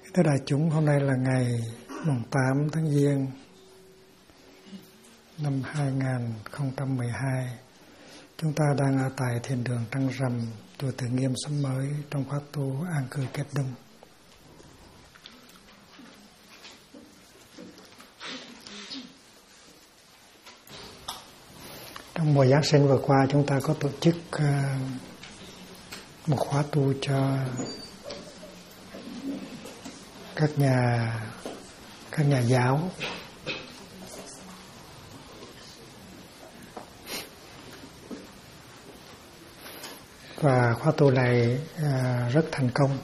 Thưa đại chúng, hôm nay là ngày mùng 8 tháng Giêng năm 2012. Chúng ta đang ở tại thiền đường Trăng Rằm, chùa Từ Nghiêm Xóm Mới trong khóa tu an cư Kết Đông. Trong mùa Giáng sinh vừa qua, chúng ta có tổ chức một khóa tu cho các nhà giáo. Và khóa tu này rất thành công.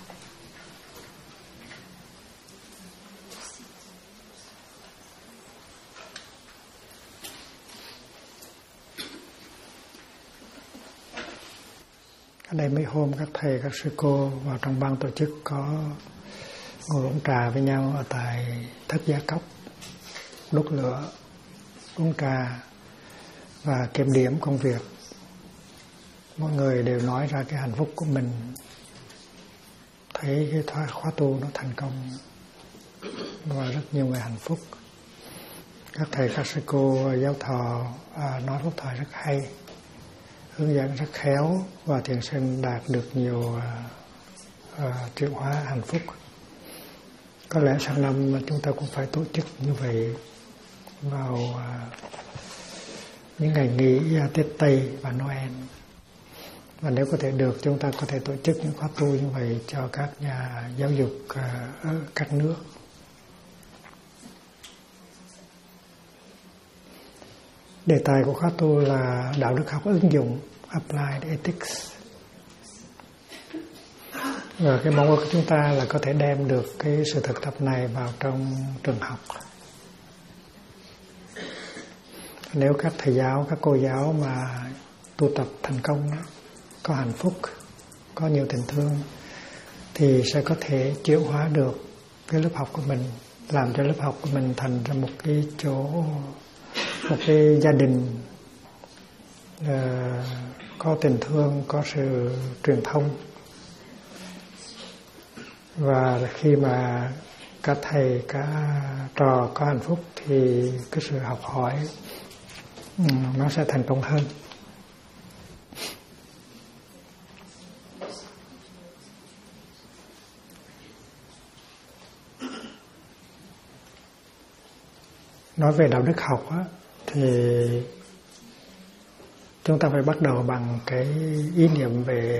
Ở đây mấy hôm các thầy, các sư cô vào trong ban tổ chức có ngồi uống trà với nhau ở tại Thất Gia Cốc, đốt lửa, uống trà và kiểm điểm công việc. Mọi người đều nói ra cái hạnh phúc của mình, thấy cái khóa tu nó thành công và rất nhiều người hạnh phúc. Các thầy, các sư cô giáo thọ nói pháp thoại rất hay, hướng dẫn rất khéo và thiền sinh đạt được nhiều chuyển hóa hạnh phúc. Có lẽ sang năm chúng ta cũng phải tổ chức như vậy vào những ngày nghỉ Tết Tây và Noel. Và nếu có thể được, chúng ta có thể tổ chức những khóa tu như vậy cho các nhà giáo dục ở các nước. Đề tài của khóa tu là đạo đức học ứng dụng, Applied Ethics. Và cái mong ước của chúng ta là có thể đem được cái sự thực tập này vào trong trường học. Nếu các thầy giáo, các cô giáo mà tu tập thành công, có hạnh phúc, có nhiều tình thương, thì sẽ có thể chuyển hóa được cái lớp học của mình, làm cho lớp học của mình thành ra một cái chỗ, một cái gia đình có tình thương, có sự truyền thông. Và khi mà các thầy, các trò có hạnh phúc thì cái sự học hỏi nó sẽ thành công hơn. Nói về đạo đức học á, thì chúng ta phải bắt đầu bằng cái ý niệm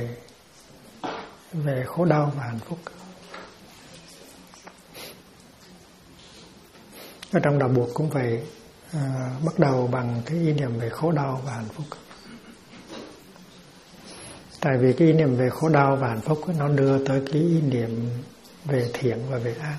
về khổ đau và hạnh phúc. Ở trong đạo buộc cũng vậy, bắt đầu bằng cái ý niệm về khổ đau và hạnh phúc. Tại vì cái ý niệm về khổ đau và hạnh phúc nó đưa tới cái ý niệm về thiện và về ác.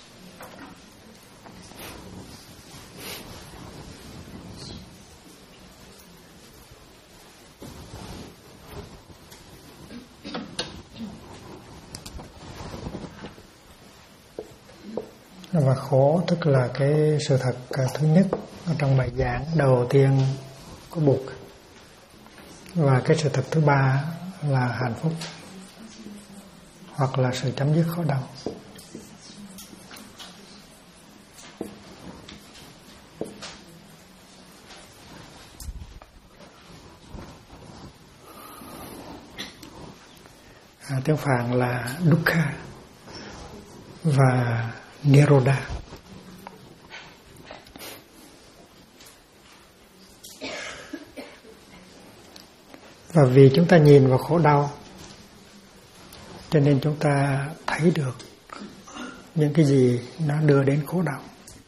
Và khổ tức là cái sự thật thứ nhất ở trong bài giảng đầu tiên của Bụt. Và cái sự thật thứ ba là hạnh phúc, hoặc là sự chấm dứt khổ đau. Tiếng Phạn là Dukkha và Nirodha. Và vì chúng ta nhìn vào khổ đau, cho nên chúng ta thấy được những cái gì nó đưa đến khổ đau.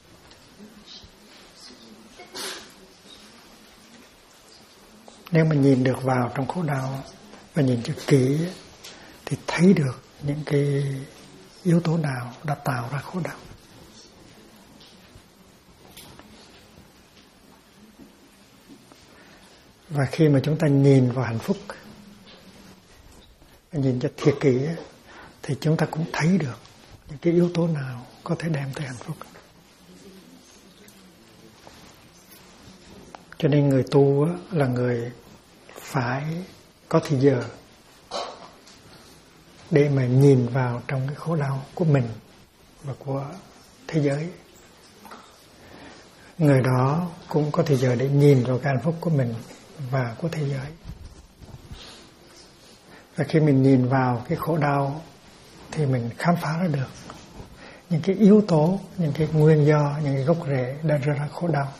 Nếu mà nhìn được vào trong khổ đau và nhìn cho kỹ thì thấy được những cái yếu tố nào đã tạo ra khổ đau. Và khi mà chúng ta nhìn vào hạnh phúc, nhìn cho thiệt kỹ, thì chúng ta cũng thấy được những cái yếu tố nào có thể đem tới hạnh phúc. Cho nên người tu là người phải có thì giờ để mà nhìn vào trong cái khổ đau của mình và của thế giới. Người đó cũng có thời giờ để nhìn vào cái hạnh phúc của mình và của thế giới. Và khi mình nhìn vào cái khổ đau thì mình khám phá ra được những cái yếu tố, những cái nguyên do, những cái gốc rễ đã đưa ra khổ đau.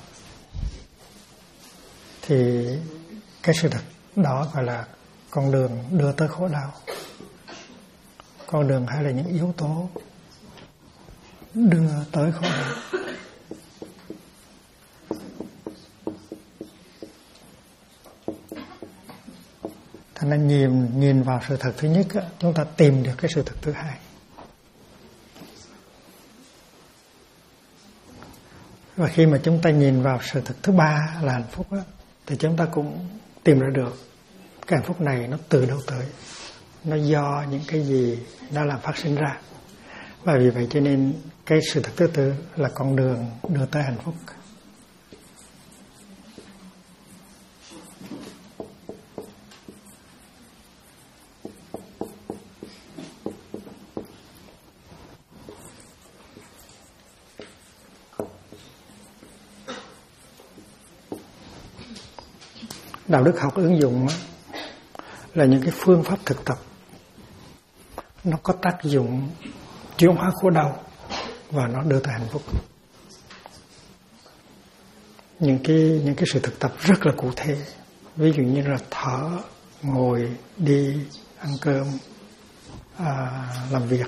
Thì cái sự thật đó gọi là con đường đưa tới khổ đau. Con đường hay là những yếu tố đưa tới khổ đau. Thành ra nhìn vào sự thật thứ nhất, chúng ta tìm được cái sự thật thứ hai. Và khi mà chúng ta nhìn vào sự thật thứ ba là hạnh phúc thì chúng ta cũng tìm ra được cái hạnh phúc này nó từ đâu tới, nó do những cái gì nó làm phát sinh ra. Và vì vậy cho nên cái sự thật thứ tư là con đường đưa tới hạnh phúc. Đạo đức học ứng dụng là những cái phương pháp thực tập, nó có tác dụng chuyển hóa khổ đau và nó đưa tới hạnh phúc. Những cái sự thực tập rất là cụ thể, ví dụ như là thở, ngồi, đi, ăn cơm, làm việc,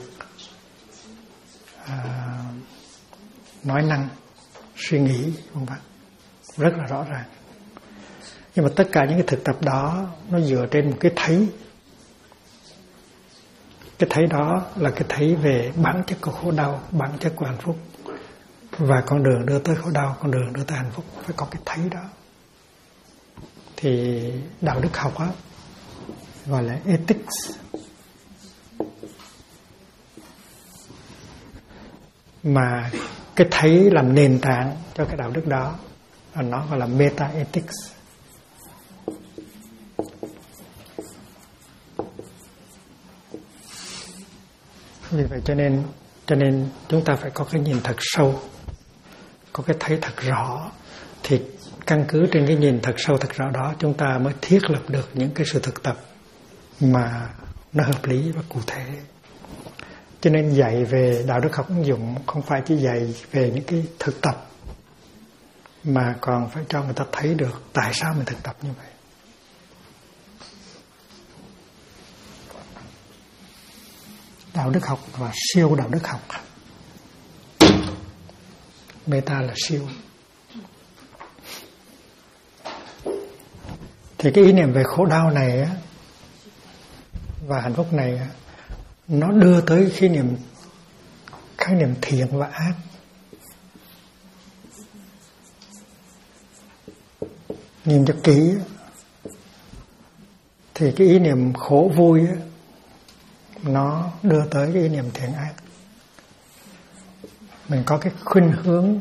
nói năng, suy nghĩ, vân vân, rất là rõ ràng. Nhưng mà tất cả những cái thực tập đó nó dựa trên một cái thấy. Cái thấy đó là cái thấy về bản chất của khổ đau, bản chất của hạnh phúc. Và con đường đưa tới khổ đau, con đường đưa tới hạnh phúc phải có cái thấy đó. Thì đạo đức học á gọi là ethics. Mà cái thấy làm nền tảng cho cái đạo đức đó, nó gọi là meta ethics. Vì vậy cho nên chúng ta phải có cái nhìn thật sâu, có cái thấy thật rõ. Thì căn cứ trên cái nhìn thật sâu thật rõ đó, chúng ta mới thiết lập được những cái sự thực tập mà nó hợp lý và cụ thể. Cho nên dạy về đạo đức học ứng dụng không phải chỉ dạy về những cái thực tập, mà còn phải cho người ta thấy được tại sao mình thực tập như vậy. Đạo đức học và siêu đạo đức học. Meta là siêu. Thì cái ý niệm về khổ đau này á, và hạnh phúc này á, nó đưa tới khái niệm thiện và ác. Nhìn cho kỹ thì cái ý niệm khổ vui á, nó đưa tới cái ý niệm thiện ác. Mình có cái khuynh hướng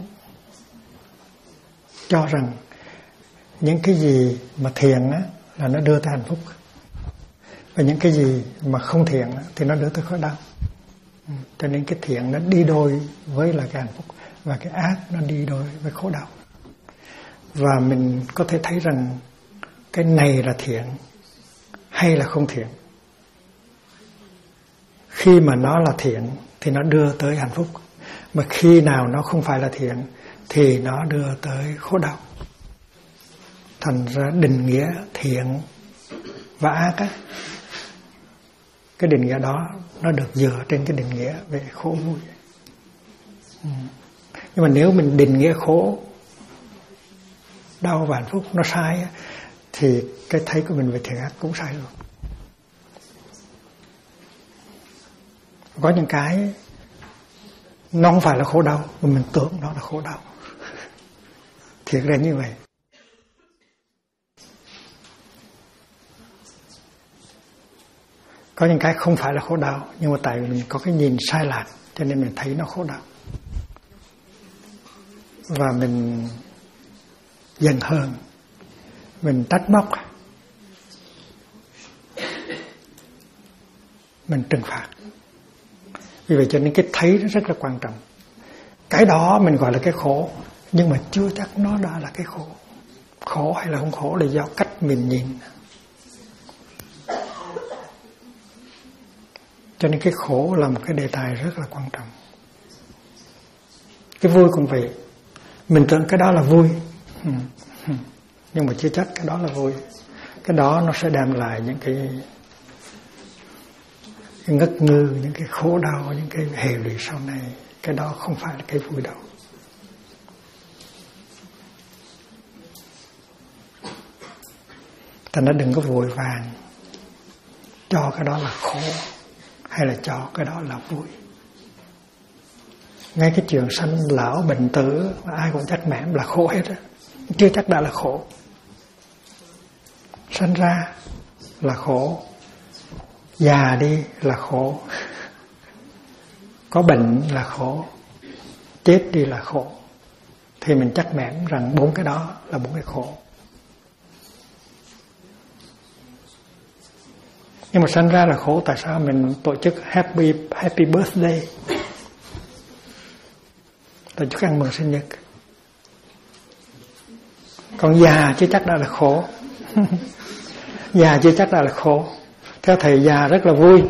cho rằng những cái gì mà thiện á, là nó đưa tới hạnh phúc, và những cái gì mà không thiện á, thì nó đưa tới khổ đau. Cho nên cái thiện nó đi đôi với là cái hạnh phúc, và cái ác nó đi đôi với khổ đau. Và mình có thể thấy rằng cái này là thiện hay là không thiện. Khi mà nó là thiện thì nó đưa tới hạnh phúc, mà khi nào nó không phải là thiện thì nó đưa tới khổ đau. Thành ra định nghĩa thiện và ác á, cái định nghĩa đó nó được dựa trên cái định nghĩa về khổ vui. Nhưng mà nếu mình định nghĩa khổ đau và hạnh phúc nó sai á, thì cái thấy của mình về thiện ác cũng sai luôn. Có những cái nó không phải là khổ đau, mà mình tưởng nó là khổ đau. Thiệt ra như vậy. Có những cái không phải là khổ đau, nhưng mà tại vì mình có cái nhìn sai lạc, cho nên mình thấy nó khổ đau. Và mình giận hờn, mình trách móc, mình trừng phạt. Vì vậy cho nên cái thấy nó rất là quan trọng. Cái đó mình gọi là cái khổ, nhưng mà chưa chắc nó đã là cái khổ. Khổ hay là không khổ là do cách mình nhìn. Cho nên cái khổ là một cái đề tài rất là quan trọng. Cái vui cũng vậy. Mình tưởng cái đó là vui, nhưng mà chưa chắc cái đó là vui. Cái đó nó sẽ đem lại những cái ngất ngư, những cái khổ đau, những cái hệ lụy sau này. Cái đó không phải là cái vui đâu. Ta nó đừng có vội vàng cho cái đó là khổ hay là cho cái đó là vui. Ngay cái chuyện sanh lão bệnh tử ai cũng chắc mẻm là khổ hết á, chưa chắc đã là khổ. Sanh ra là khổ, già đi là khổ, có bệnh là khổ, chết đi là khổ. Thì mình chắc mẻm rằng 4 cái đó là 4 cái khổ. Nhưng mà sanh ra là khổ, tại sao mình tổ chức happy birthday, tổ chức ăn mừng sinh nhật? Còn già chưa chắc đã là khổ. Già chưa chắc đã là khổ. Theo thầy già rất là vui.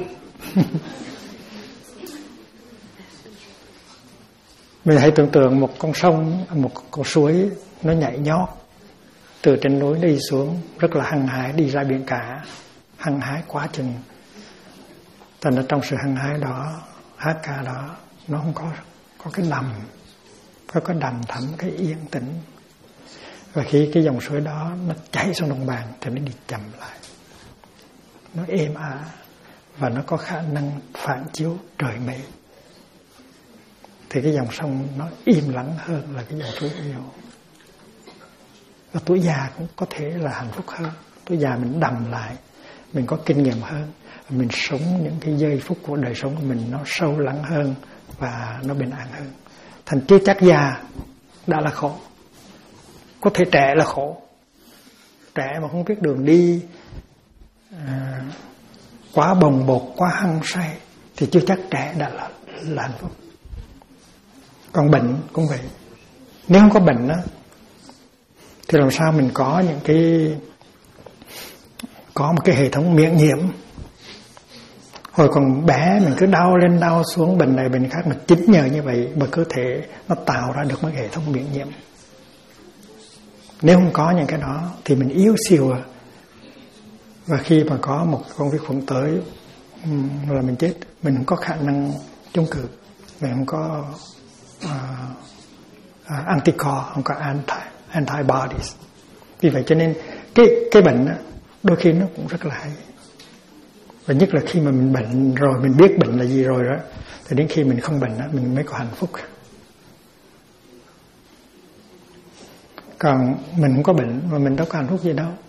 Mình hãy tưởng tượng một con sông, một con suối nó nhảy nhót từ trên núi đi xuống, rất là hăng hái đi ra biển cả, hăng hái quá chừng. Thành ra trong sự hăng hái đó, hát ca đó, nó không có cái đầm, có cái đầm thẳm, cái yên tĩnh. Và khi cái dòng suối đó nó chảy xuống đồng bằng thì nó đi chậm lại, nó êm ả và nó có khả năng phản chiếu trời mây. Thì cái dòng sông nó im lặng hơn là cái dòng suối nhiều. Và tuổi già cũng có thể là hạnh phúc hơn. Tuổi già mình đầm lại, mình có kinh nghiệm hơn, mình sống những cái giây phút của đời sống của mình nó sâu lắng hơn và nó bình an hơn. Thành chưa chắc già đã là khổ. Có thể trẻ là khổ. Trẻ mà không biết đường đi, quá bồng bột, quá hăng say thì chưa chắc trẻ đã là hạnh phúc. Còn bệnh cũng vậy. Nếu không có bệnh đó, thì làm sao mình có một cái hệ thống miễn nhiễm. Hồi còn bé mình cứ đau lên đau xuống, bệnh này bệnh khác, mà chính nhờ như vậy mà cơ thể nó tạo ra được một hệ thống miễn nhiễm. Nếu không có những cái đó thì mình yếu xìu à. Và khi mà có một con vi khuẩn tới là mình chết. Mình không có khả năng chống cự, mình không có anticorps, không có antibodies. Vì vậy cho nên cái bệnh đó, đôi khi nó cũng rất là hay. Và nhất là khi mà mình bệnh rồi, mình biết bệnh là gì rồi đó, thì đến khi mình không bệnh đó, mình mới có hạnh phúc. Còn mình không có bệnh mà mình đâu có hạnh phúc gì đâu.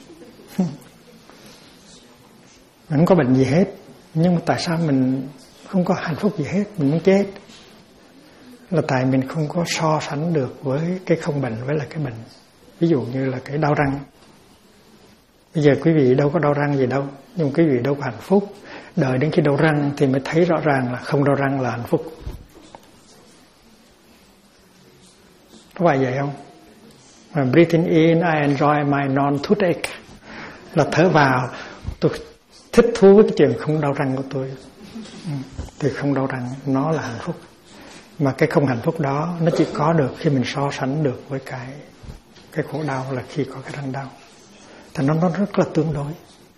Mình không có bệnh gì hết, nhưng mà tại sao mình không có hạnh phúc gì hết, mình muốn chết? Là tại mình không có so sánh được với cái không bệnh với là cái bệnh. Ví dụ như là cái đau răng. Bây giờ quý vị đâu có đau răng gì đâu, nhưng quý vị đâu có hạnh phúc. Đợi đến khi đau răng thì mới thấy rõ ràng là không đau răng là hạnh phúc. Có phải vậy không? Breathing in, I enjoy my non-toothache. Là thở vào, tôi thích thú với cái chuyện không đau răng của tôi. Thì không đau răng, nó là hạnh phúc. Mà cái không hạnh phúc đó nó chỉ có được khi mình so sánh được với cái khổ đau là khi có cái răng đau. Thì nó rất là tương đối.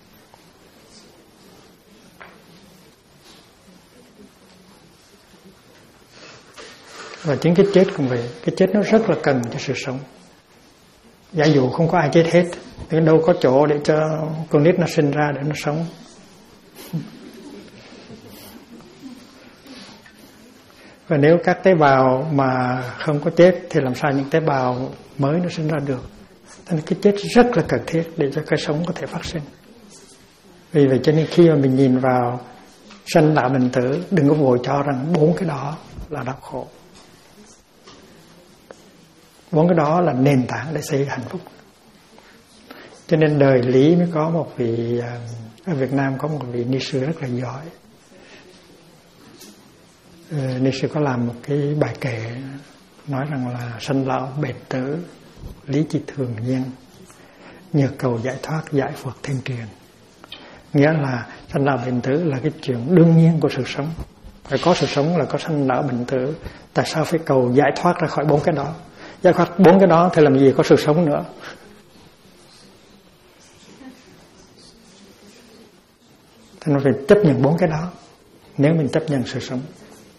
Và chính cái chết cũng vậy. Cái chết nó rất là cần cho sự sống. Giả dụ không có ai chết hết thì đâu có chỗ để cho con nít nó sinh ra để nó sống. Và nếu các tế bào mà không có chết thì làm sao những tế bào mới nó sinh ra được. Nên cái chết rất là cần thiết để cho cái sống có thể phát sinh. Vì vậy cho nên khi mà mình nhìn vào sanh lão bệnh tử, đừng có vội cho rằng 4 cái đó là đau khổ. 4 cái đó là nền tảng để xây hạnh phúc. Cho nên đời Lý mới có một vị, ở Việt Nam có một vị ni sư rất là giỏi, Ni sư có làm một cái bài kệ nói rằng là sanh lão bệnh tử lý chi thường nhiên, nhờ cầu giải thoát giải Phật thiên truyền. Nghĩa là sanh lão bệnh tử là cái chuyện đương nhiên của sự sống. Phải có sự sống là có sanh lão bệnh tử. Tại sao phải cầu giải thoát ra khỏi 4 cái đó? Giải thoát 4 cái đó thì làm gì có sự sống nữa? Thì nó phải chấp nhận 4 cái đó nếu mình chấp nhận sự sống.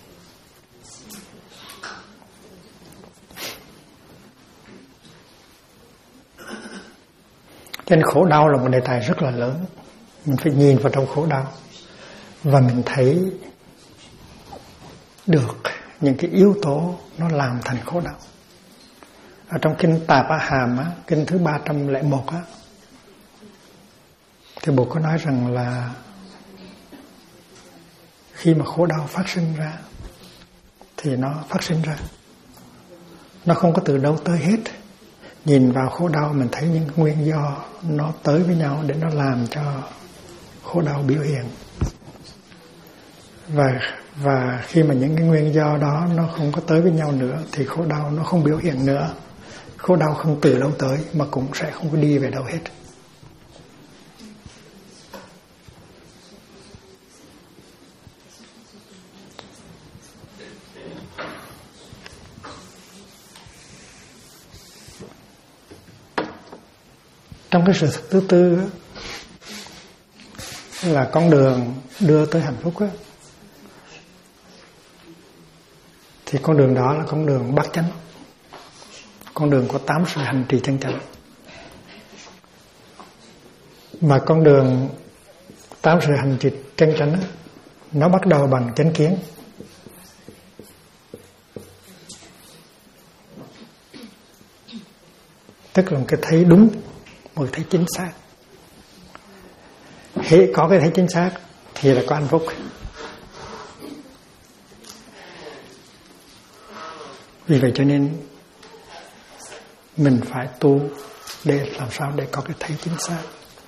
Cho nên khổ đau là một đề tài rất là lớn. Mình phải nhìn vào trong khổ đau và mình thấy được những cái yếu tố nó làm thành khổ đau. Ở trong kinh Tạp A Hàm á, kinh thứ 301 á, thì Bụt có nói rằng là khi mà khổ đau phát sinh ra thì nó phát sinh ra, nó không có từ đâu tới hết. Nhìn vào khổ đau mình thấy những nguyên do nó tới với nhau để nó làm cho khổ đau biểu hiện. Và khi mà những cái nguyên do đó nó không có tới với nhau nữa thì khổ đau nó không biểu hiện nữa. Khổ đau không từ đâu tới mà cũng sẽ không có đi về đâu hết. Trong cái sự thật thứ tư là con đường đưa tới hạnh phúc á, thì con đường đó là con đường bát chánh, con đường có 8 sự hành trì chân chánh. Mà con đường 8 sự hành trì chân chánh á, nó bắt đầu bằng chánh kiến. Tức là cái thấy đúng, một thấy chính xác. Hễ có cái thấy chính xác thì là có hạnh phúc. Vì vậy cho nên mình phải tu để làm sao để có cái thấy chính xác.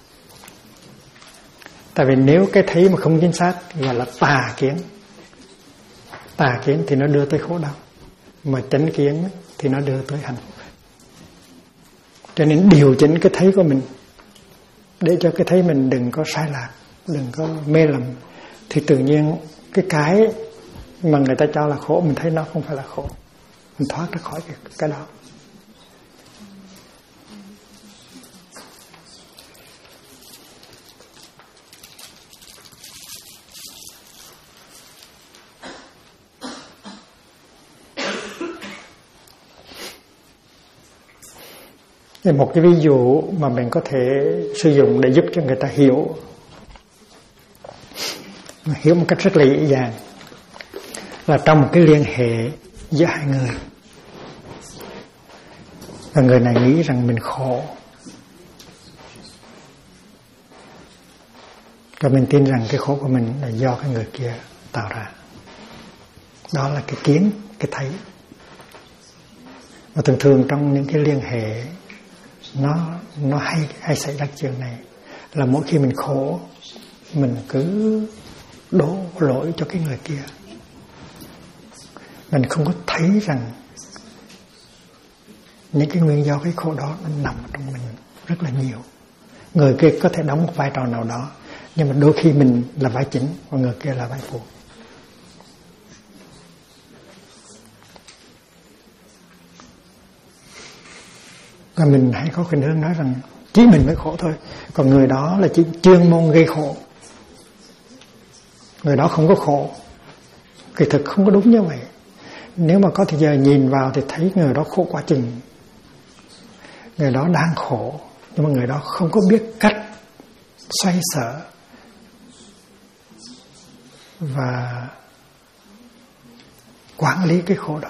Tại vì nếu cái thấy mà không chính xác là tà kiến. Tà kiến thì nó đưa tới khổ đau, mà chánh kiến thì nó đưa tới hạnh phúc. Cho nên điều chỉnh cái thấy của mình để cho cái thấy mình đừng có sai lạc, đừng có mê lầm, thì tự nhiên cái mà người ta cho là khổ mình thấy nó không phải là khổ, mình thoát ra khỏi cái đó. Một cái ví dụ mà mình có thể sử dụng để giúp cho người ta hiểu một cách rất là dễ dàng là trong một cái liên hệ giữa hai người, và người này nghĩ rằng mình khổ, và mình tin rằng cái khổ của mình là do cái người kia tạo ra. Đó là cái kiến, cái thấy. Và thường thường trong những cái liên hệ nó hay xảy ra chuyện này, là mỗi khi mình khổ mình cứ đổ lỗi cho cái người kia. Mình không có thấy rằng những cái nguyên do cái khổ đó nó nằm trong mình rất là nhiều. Người kia có thể đóng một vai trò nào đó, nhưng mà đôi khi mình là vai chính và người kia là vai phụ. Và mình hãy có khuynh hướng nói rằng chỉ mình mới khổ thôi, còn người đó là chỉ chuyên môn gây khổ, người đó không có khổ. Kỳ thực không có đúng như vậy. Nếu mà có thời giờ nhìn vào thì thấy người đó khổ quá chừng, người đó đang khổ, nhưng mà người đó không có biết cách xoay sở và quản lý cái khổ đó.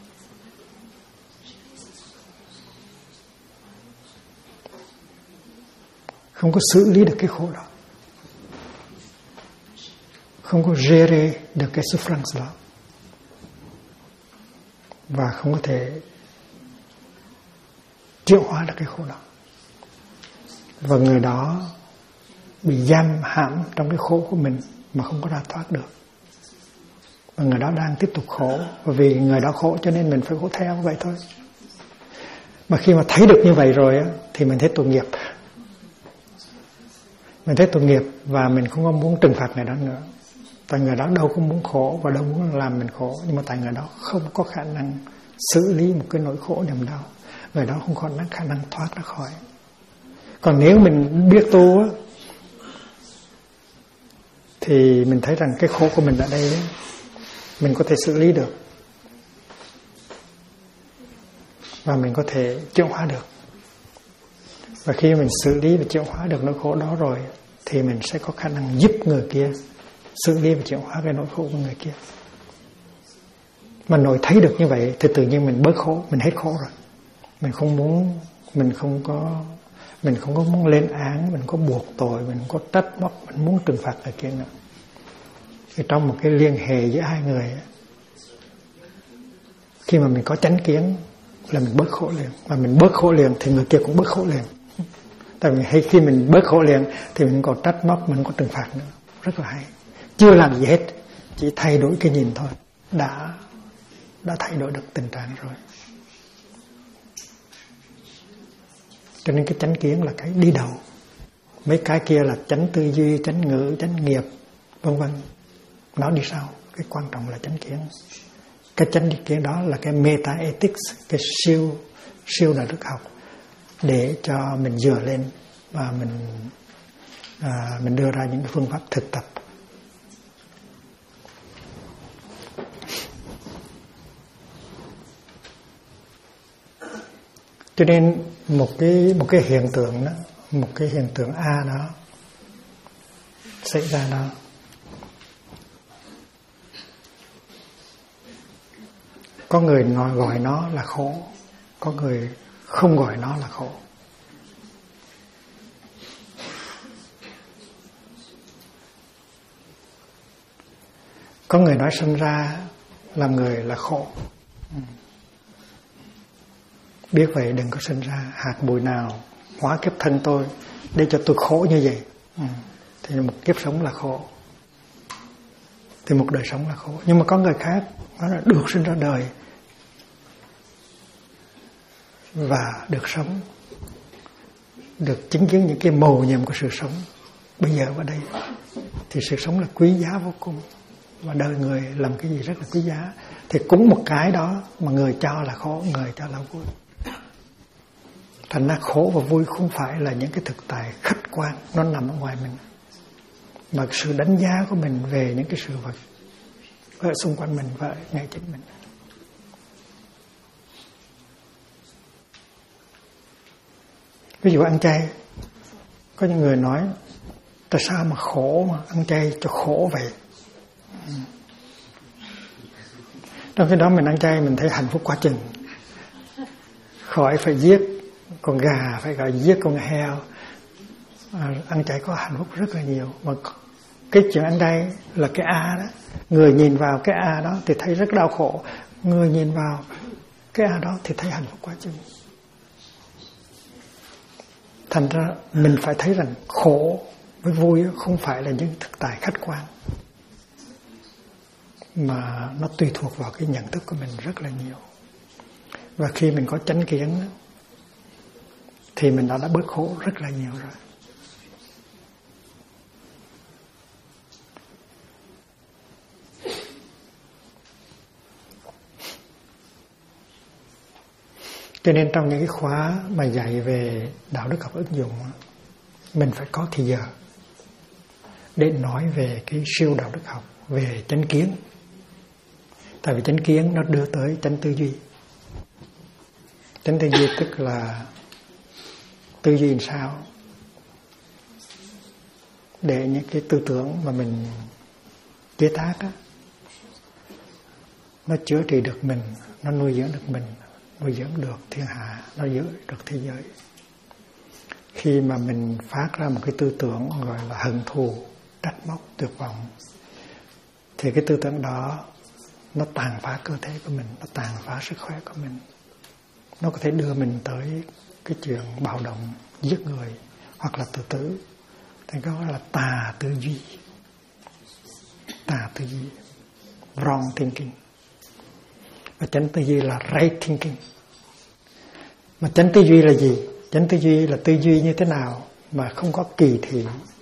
Không có xử lý được cái khổ đó, không có gérer được cái souffrance đó, và không có thể chuyển hóa được cái khổ đó. Và người đó bị giam hãm trong cái khổ của mình mà không có ra thoát được. và người đó đang tiếp tục khổ, và vì người đó khổ cho nên mình phải khổ theo, vậy thôi. Mà khi mà thấy được như vậy rồi á, thì mình thấy tội nghiệp. Mình thấy tội nghiệp và mình không có muốn trừng phạt người đó nữa. Tại người đó đâu có muốn khổ và đâu muốn làm mình khổ, nhưng mà tại người đó không có khả năng xử lý một cái nỗi khổ niềm đau, người đó không có khả năng thoát ra khỏi. Còn nếu mình biết tu á, thì mình thấy rằng cái khổ của mình ở đây mình có thể xử lý được, và mình có thể chuyển hóa được. Và khi mình xử lý và chuyển hóa được nỗi khổ đó rồi, thì mình sẽ có khả năng giúp người kia xử lý và chuyển hóa cái nỗi khổ của người kia. Mà nội thấy được như vậy thì tự nhiên mình bớt khổ, mình hết khổ rồi. Mình không có muốn lên án, mình có buộc tội, mình có trách móc, mình muốn trừng phạt người kia nữa. Thì trong một cái liên hệ giữa hai người, khi mà mình có chánh kiến là mình bớt khổ liền, và mình bớt khổ liền thì người kia cũng bớt khổ liền. Tại vì khi mình bớt khổ liền thì mình còn trách móc, mình có trừng phạt nữa. Rất là hay. Chưa làm gì hết, chỉ thay đổi cái nhìn thôi, đã thay đổi được tình trạng rồi. Cho nên cái chánh kiến là cái đi đầu. Mấy cái kia là chánh tư duy, chánh ngữ, chánh nghiệp, vân vân, nó đi sau. Cái quan trọng là chánh kiến. Cái chánh kiến đó là cái meta ethics, cái siêu đạo đức học, để cho mình dựa lên và mình đưa ra những cái phương pháp thực tập. Cho nên một cái hiện tượng đó, một cái hiện tượng A đó xảy ra đó, có người gọi nó là khổ, có người không gọi nó là khổ. Có người nói sinh ra làm người là khổ. Biết vậy đừng có sinh ra, hạt bụi nào hóa kiếp thân tôi để cho tôi khổ như vậy. Thì một kiếp sống là khổ, thì một đời sống là khổ. Nhưng mà có người khác nói là được sinh ra đời và được sống, được chứng kiến những cái mầu nhiệm của sự sống bây giờ ở đây, thì sự sống là quý giá vô cùng, và đời người làm cái gì rất là quý giá. Thì cũng một cái đó mà người cho là khổ, người cho là vui. Thành ra khổ và vui không phải là những cái thực tại khách quan, nó nằm ở ngoài mình, mà sự đánh giá của mình về những cái sự vật ở xung quanh mình và ngay chính mình. Ví dụ ăn chay, có những người nói tại sao mà khổ mà ăn chay cho khổ vậy. Trong khi đó mình ăn chay mình thấy hạnh phúc quá chừng, khỏi phải giết con gà, phải gọi giết con heo. Ăn chay có hạnh phúc rất là nhiều. Mà cái chuyện ăn chay là cái A đó, người nhìn vào cái A đó thì thấy rất đau khổ, người nhìn vào cái A đó thì thấy hạnh phúc quá chừng. Thành ra mình phải thấy rằng khổ với vui không phải là những thực tại khách quan, mà nó tùy thuộc vào cái nhận thức của mình rất là nhiều. Và khi mình có chánh kiến thì mình đã bớt khổ rất là nhiều rồi. Cho nên trong những cái khóa mà dạy về đạo đức học ứng dụng, mình phải có thời giờ để nói về cái siêu đạo đức học, về chánh kiến. Tại vì chánh kiến nó đưa tới chánh tư duy. Chánh tư duy tức là tư duy làm sao để những cái tư tưởng mà mình chế tác á, nó chữa trị được mình, nó nuôi dưỡng được mình, nuôi dưỡng được thiên hạ, nó giữ được thế giới. Khi mà mình phát ra một cái tư tưởng gọi là hận thù, trách móc, tuyệt vọng, thì cái tư tưởng đó nó tàn phá cơ thể của mình, nó tàn phá sức khỏe của mình. Nó có thể đưa mình tới cái chuyện bạo động, giết người hoặc là tự tử. Thì đó là tà tư duy. Tà tư duy. wrong thinking. Và chánh tư duy là right thinking. Mà chánh tư duy là gì? Chánh tư duy là tư duy như thế nào mà không có kỳ thị,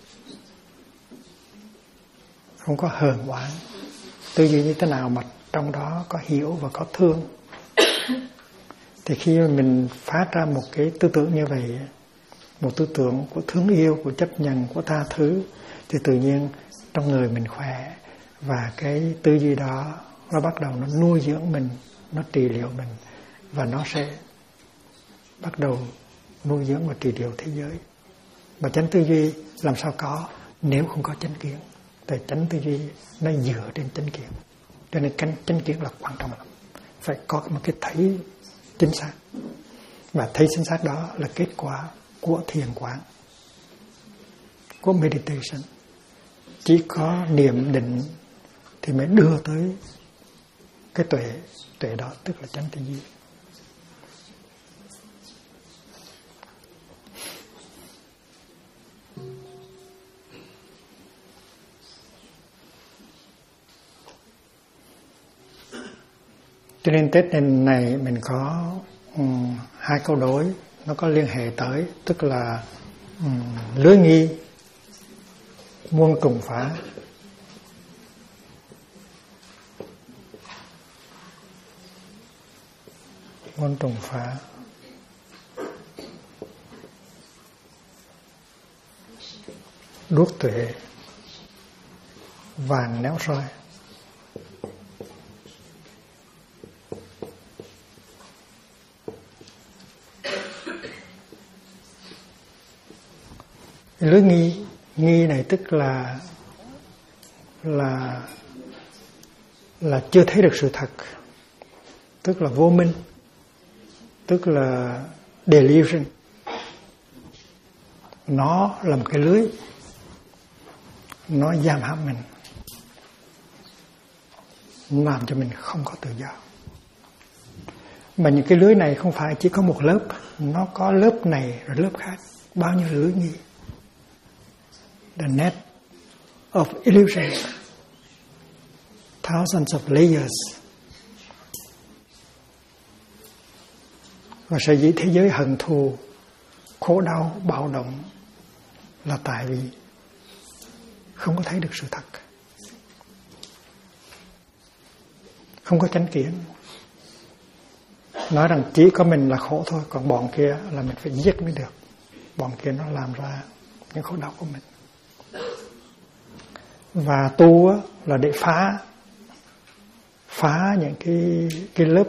không có hờn oán. Tư duy như thế nào mà trong đó có hiểu và có thương. Thì khi mình phát ra một cái tư tưởng như vậy, một tư tưởng của thương yêu, của chấp nhận, của tha thứ, thì tự nhiên trong người mình khỏe. Và cái tư duy đó nó bắt đầu nó nuôi dưỡng mình, nó trị liệu mình. Và nó sẽ bắt đầu nuôi dưỡng và trị liệu thế giới. Và chánh tư duy làm sao có nếu không có chánh kiến? Tại chánh tư duy nó dựa trên chánh kiến. Cho nên chánh kiến là quan trọng lắm. Phải có một cái thấy chính xác. Và thấy chính xác đó là kết quả của thiền quán, của meditation. Chỉ có niệm định thì mới đưa tới cái tuệ đó, tức là chánh tư duy. Cho nên Tết này mình có hai câu đối, nó có liên hệ tới, tức là lưới nghi, muôn trùng phá. Muôn trùng phá. Đuốc tuệ, vàng néo soi. Lưới nghi này tức là chưa thấy được sự thật, tức là vô minh, tức là delusion. Nó là một cái lưới, nó giam hãm mình, nó làm cho mình không có tự do. Mà những cái lưới này không phải chỉ có một lớp, nó có lớp này rồi lớp khác, bao nhiêu lưới nghi. The net of illusion, thousands of layers. Và sở dĩ thế giới hận thù, khổ đau, bạo động là tại vì không có thấy được sự thật, không có chánh kiến. Nói rằng chỉ có mình là khổ thôi, còn bọn kia là mình phải giết mới được. Bọn kia nó làm ra những khổ đau của mình. Và tu là để phá những cái lớp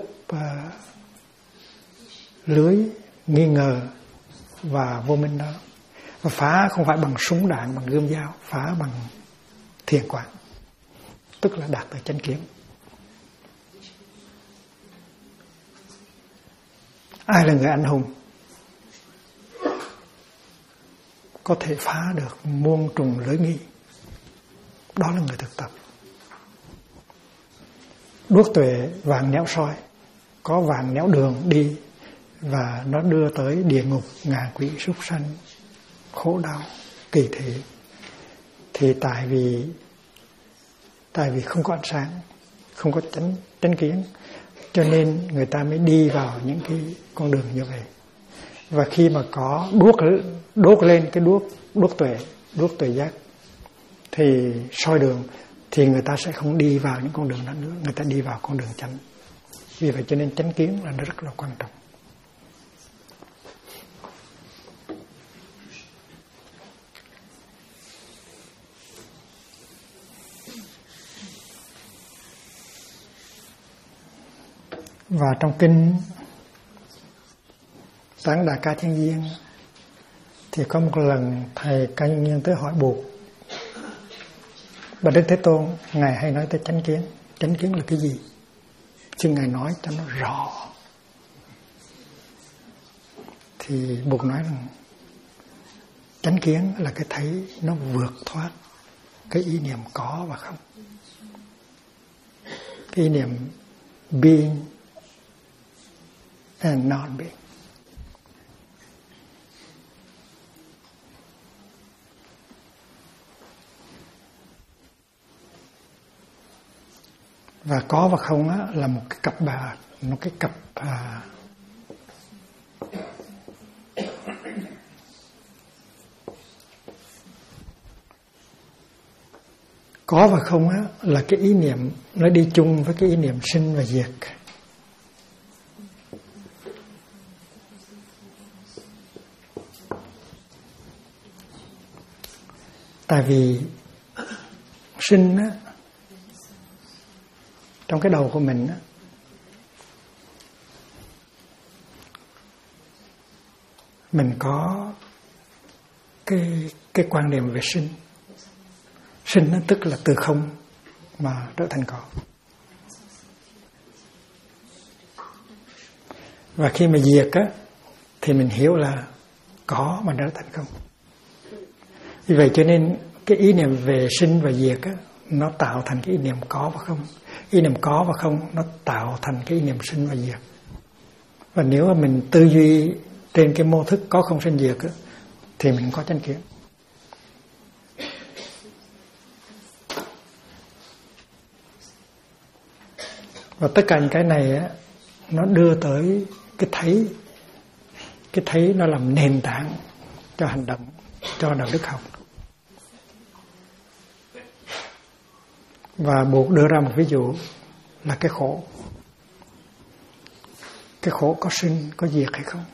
lưới nghi ngờ và vô minh đó. Và phá không phải bằng súng đạn, bằng gươm dao, phá bằng thiền quán, tức là đạt tới chánh kiến. Ai là người anh hùng có thể phá được muôn trùng lưới nghi? Đó là người thực tập. Đuốc tuệ, vàng néo soi. Có vàng néo đường đi và nó đưa tới địa ngục, ngạ quỷ, súc sanh, khổ đau, kỳ thị. Thì tại vì không có ánh sáng, không có chánh kiến, cho nên người ta mới đi vào những cái con đường như vậy. Và khi mà có đốt lên cái đuốc tuệ giác thì soi đường, thì người ta sẽ không đi vào những con đường đó nữa, người ta đi vào con đường chánh. Vì vậy cho nên chánh kiến là nó rất là quan trọng. Và trong kinh Tán Đà Ca Chân Viên thì có một lần thầy Ca Nhân Nhiên tới hỏi Bụt: Bà Đức Thế Tôn, Ngài hay nói tới chánh kiến. Chánh kiến là cái gì? Xin Ngài nói cho nó rõ. Thì Bụt nói rằng chánh kiến là cái thấy nó vượt thoát cái ý niệm có và không. Cái ý niệm being and not being. Và có và không á, là một cái cặp có và không á, là cái ý niệm nó đi chung với cái ý niệm sinh và diệt. Tại vì sinh á, trong cái đầu của mình á, mình có cái quan niệm về sinh. Sinh nó tức là từ không mà trở thành có. Và khi mà diệt á, thì mình hiểu là có mà trở thành không. Vì vậy cho nên cái ý niệm về sinh và diệt á, nó tạo thành cái ý niệm có và không. Ý niệm có và không nó tạo thành cái ý niệm sinh và diệt. Và nếu mà mình tư duy trên cái mô thức có không sinh diệt á, thì mình có chánh kiến. Và tất cả những cái này á, nó đưa tới cái thấy nó làm nền tảng cho hành động, cho đạo đức học. Và buộc đưa ra một ví dụ là cái khổ. Cái khổ có sinh, có diệt hay không?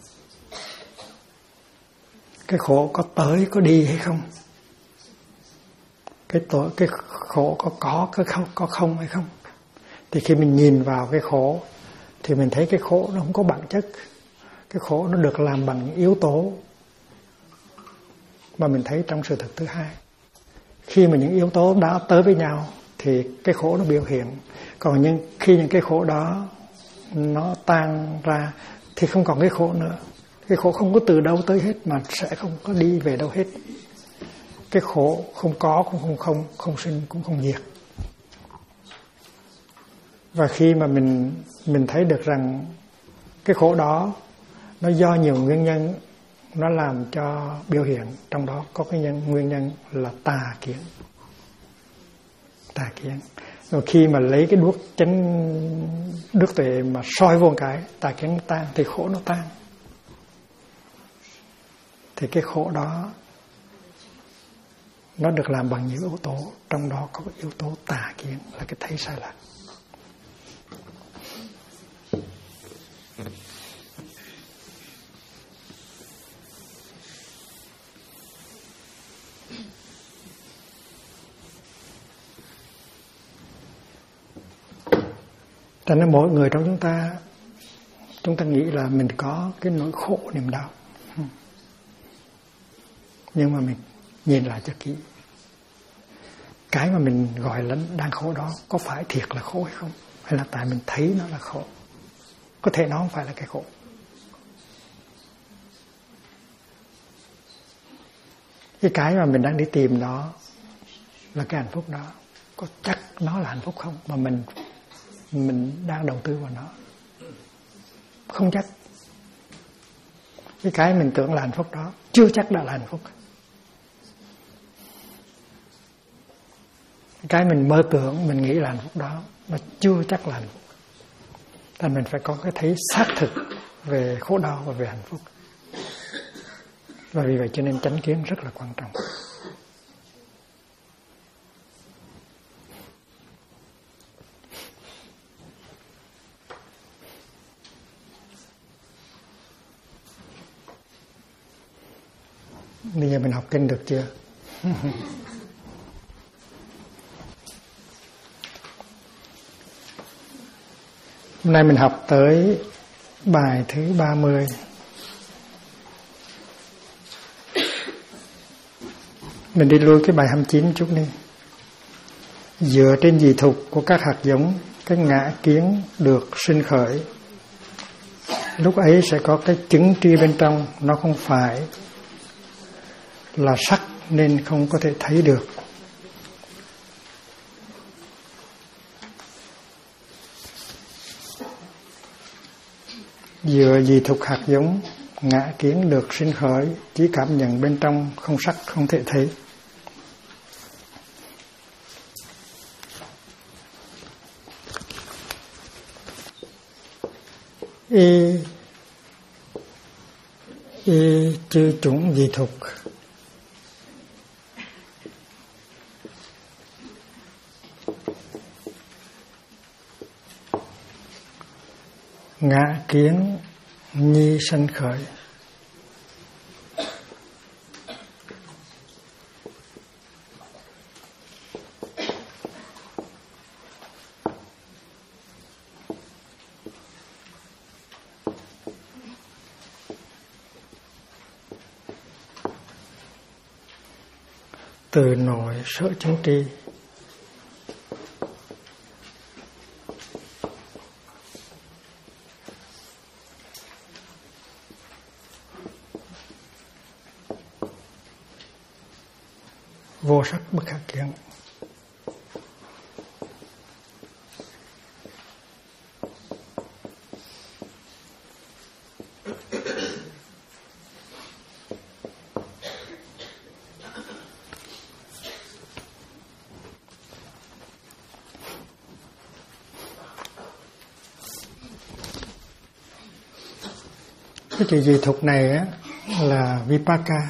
Cái khổ có tới, có đi hay không? Cái khổ có không hay không? Thì khi mình nhìn vào cái khổ thì mình thấy cái khổ nó không có bản chất. Cái khổ nó được làm bằng những yếu tố mà mình thấy trong sự thực thứ hai. Khi mà những yếu tố đã tới với nhau thì cái khổ nó biểu hiện. Còn khi những cái khổ đó nó tan ra thì không còn cái khổ nữa. Cái khổ không có từ đâu tới hết mà sẽ không có đi về đâu hết. Cái khổ không có cũng không sinh cũng không diệt. Và khi mà mình thấy được rằng cái khổ đó nó do nhiều nguyên nhân nó làm cho biểu hiện, trong đó có cái nguyên nhân là tà kiến. Rồi khi mà lấy cái đuốc đức tuệ mà soi vô cái tà kiến tan thì khổ nó tan. Thì cái khổ đó nó được làm bằng nhiều yếu tố, trong đó có cái yếu tố tà kiến là cái thấy sai lạc. Cho nên mỗi người trong chúng ta nghĩ là mình có cái nỗi khổ niềm đau. Nhưng mà mình nhìn lại cho kỹ. Cái mà mình gọi là đang khổ đó có phải thiệt là khổ hay không? Hay là tại mình thấy nó là khổ? Có thể nó không phải là cái khổ. Cái mà mình đang đi tìm đó là cái hạnh phúc đó. Có chắc nó là hạnh phúc không? Mà mình đang đầu tư vào nó. Không chắc. Cái mình tưởng là hạnh phúc đó chưa chắc đã là hạnh phúc. Cái mình mơ tưởng, mình nghĩ là hạnh phúc đó mà chưa chắc là hạnh phúc. Thành mình phải có cái thấy xác thực về khổ đau và về hạnh phúc. Và vì vậy cho nên chánh kiến rất là quan trọng. Bây giờ mình học kinh được chưa? Hôm nay mình học tới bài thứ 30. Mình đi lui cái bài 29 chút đi. Dựa trên dị thục của các hạt giống, cái ngã kiến được sinh khởi. Lúc ấy sẽ có cái chứng tri bên trong, nó không phải là sắc nên không có thể thấy được. Dựa dị thục hạt giống, ngã kiến được sinh khởi, chỉ cảm nhận bên trong không sắc không thể thấy. chư chủng dị thục ngã kiến nhi sanh khởi. Từ nội sở chứng tri vô sắc bất khả kiến. Cái chữ dị thục này á, là vipaka.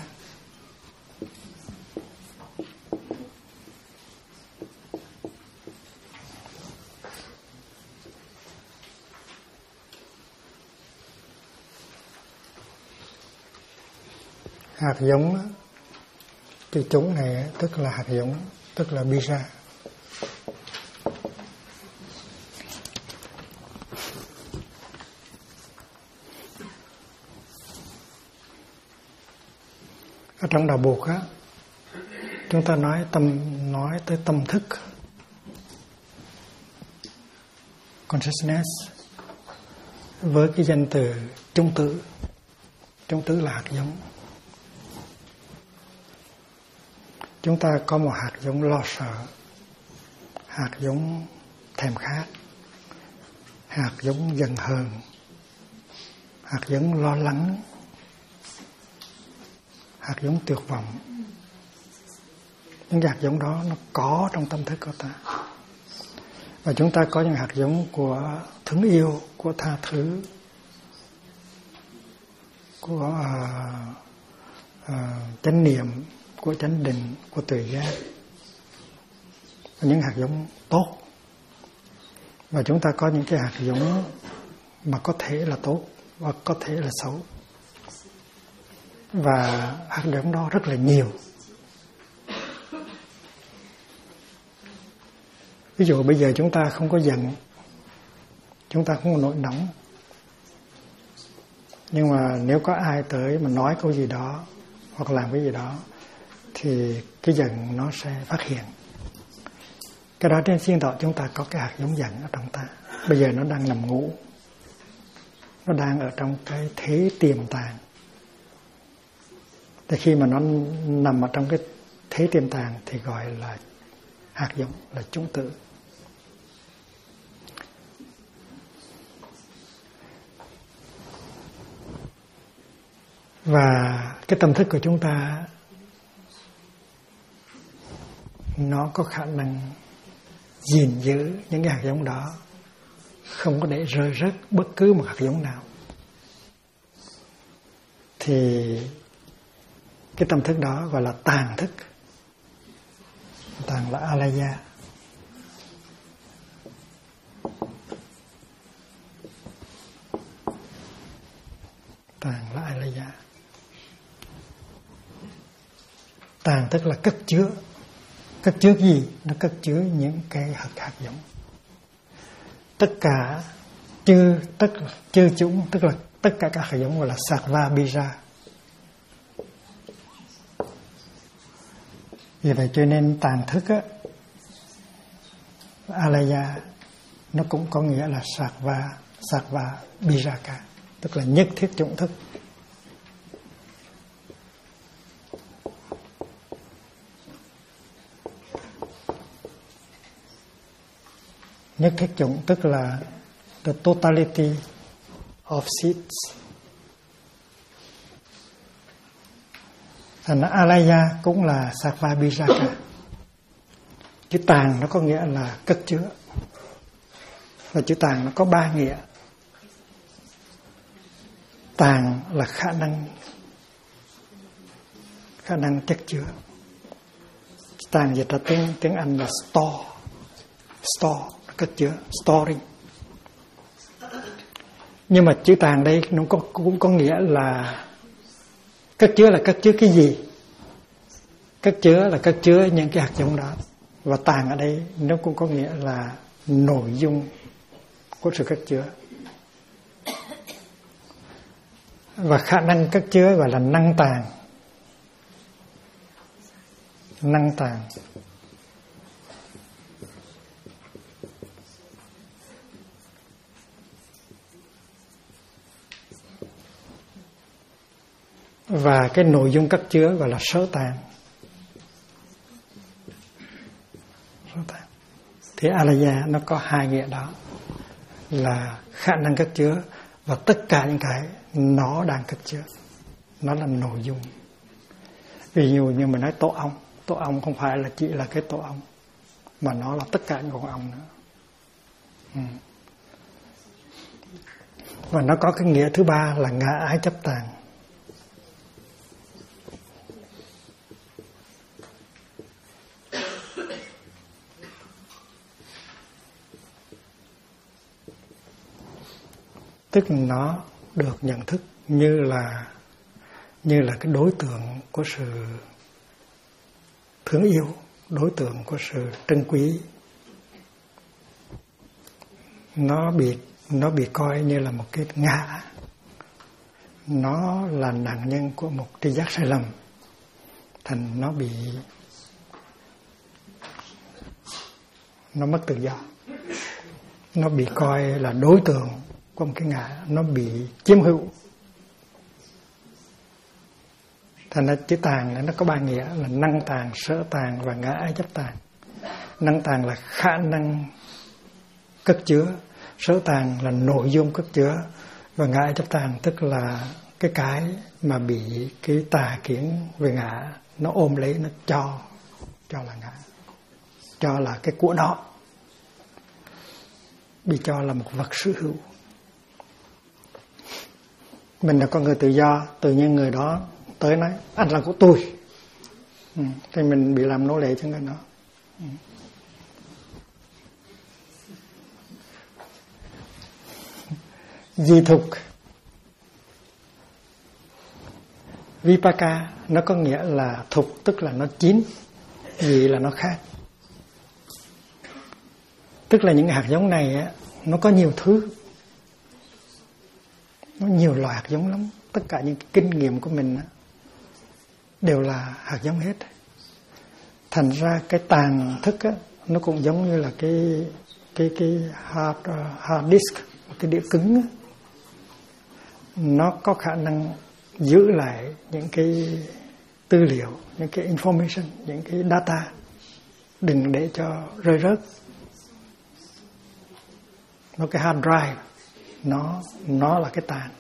Hạt giống, cái chủng này tức là hạt giống, tức là bija. Ở trong đạo Bụt á, chúng ta nói tới tâm thức, consciousness, với cái danh từ trung tử. Trung tử là hạt giống. Chúng ta có một hạt giống lo sợ, hạt giống thèm khát, hạt giống giận hờn, hạt giống lo lắng, hạt giống tuyệt vọng. Những hạt giống đó nó có trong tâm thức của ta. Và chúng ta có những hạt giống của thương yêu, của tha thứ, của chánh niệm, của chánh định, của tuệ giác. Những hạt giống tốt. Và chúng ta có những cái hạt giống mà có thể là tốt và có thể là xấu. Và hạt giống đó rất là nhiều. Ví dụ bây giờ chúng ta không có giận, chúng ta không có nổi nóng. Nhưng mà nếu có ai tới mà nói câu gì đó hoặc làm cái gì đó thì cái giận nó sẽ phát hiện. Cái đó trên xin tỏ chúng ta có cái hạt giống giận ở trong ta. Bây giờ nó đang nằm ngủ, nó đang ở trong cái thế tiềm tàng. Thì khi mà nó nằm ở trong cái thế tiềm tàng thì gọi là hạt giống, là chủng tử. Và cái tâm thức của chúng ta nó có khả năng gìn giữ những cái hạt giống đó, không có để rơi rớt bất cứ một hạt giống nào. Thì cái tâm thức đó gọi là tàng thức. Tàng là alaya. Tàng là alaya. Tàng tức là cất chứa. Cất chứa cái gì? Nó cất chứa những cái hạt giống. Tất cả chư chúng, tức là tất cả các hạt giống gọi là sattva bija. Vì vậy cho nên tàng thức á, alaya, nó cũng có nghĩa là sattva bijaka, tức là nhất thiết chủng thức. Nhất thiết chủng tức là the totality of seeds. Thành ra alaya cũng là sattva bijaka. Chữ tàng nó có nghĩa là cất chứa. Và chữ tàng nó có ba nghĩa. tàng là khả năng chất chứa. Tàng dịch ra tiếng Anh là store, cất chứa, storing. Nhưng mà chữ tàng đây nó cũng có nghĩa là cất chứa là cất chứa cái gì? Cất chứa là cất chứa những cái hạt giống đó. Và tàng ở đây nó cũng có nghĩa là nội dung của sự cất chứa. Và khả năng cất chứa gọi là năng tàng. Năng tàng. Và cái nội dung cất chứa gọi là sở tàng. Thì alaya nó có hai nghĩa đó, là khả năng cất chứa và tất cả những cái nó đang cất chứa, nó là nội dung. Ví dụ như mình nói tổ ong không phải là chỉ là cái tổ ong, mà nó là tất cả những con ong nữa. Và nó có cái nghĩa thứ ba là ngã ái chấp tàng. Tức là nó được nhận thức như là cái đối tượng của sự thương yêu, đối tượng của sự trân quý. Nó bị coi như là một cái ngã. Nó là nạn nhân của một tri giác sai lầm. Thành nó mất tự do. Nó bị coi là đối tượng của một cái ngã, nó bị chiếm hữu. Thành ra chữ tàng này nó có ba nghĩa là năng tàng, sở tàng và ngã ái chấp tàng. Năng tàng là khả năng cất chứa, sở tàng là nội dung cất chứa, và ngã ái chấp tàng tức là cái mà bị cái tà kiến về ngã nó ôm lấy, nó cho là ngã, cho là cái của nó, bị cho là một vật sở hữu. Mình là con người tự do, tự nhiên người đó tới nói anh là của tôi, thì mình bị làm nô lệ cho người đó. Di thục, vipaka nó có nghĩa là thục, tức là nó chín, gì là nó khác. Tức là những hạt giống này á, nó có nhiều thứ, nó nhiều loại hạt giống lắm. Tất cả những kinh nghiệm của mình á, đều là hạt giống hết. Thành ra cái tàng thức á, nó cũng giống như là cái hard disk, cái đĩa cứng á. Nó có khả năng giữ lại những cái tư liệu, những cái information, những cái data, đừng để cho rơi rớt. Nó cái hard drive, nó là cái tàng.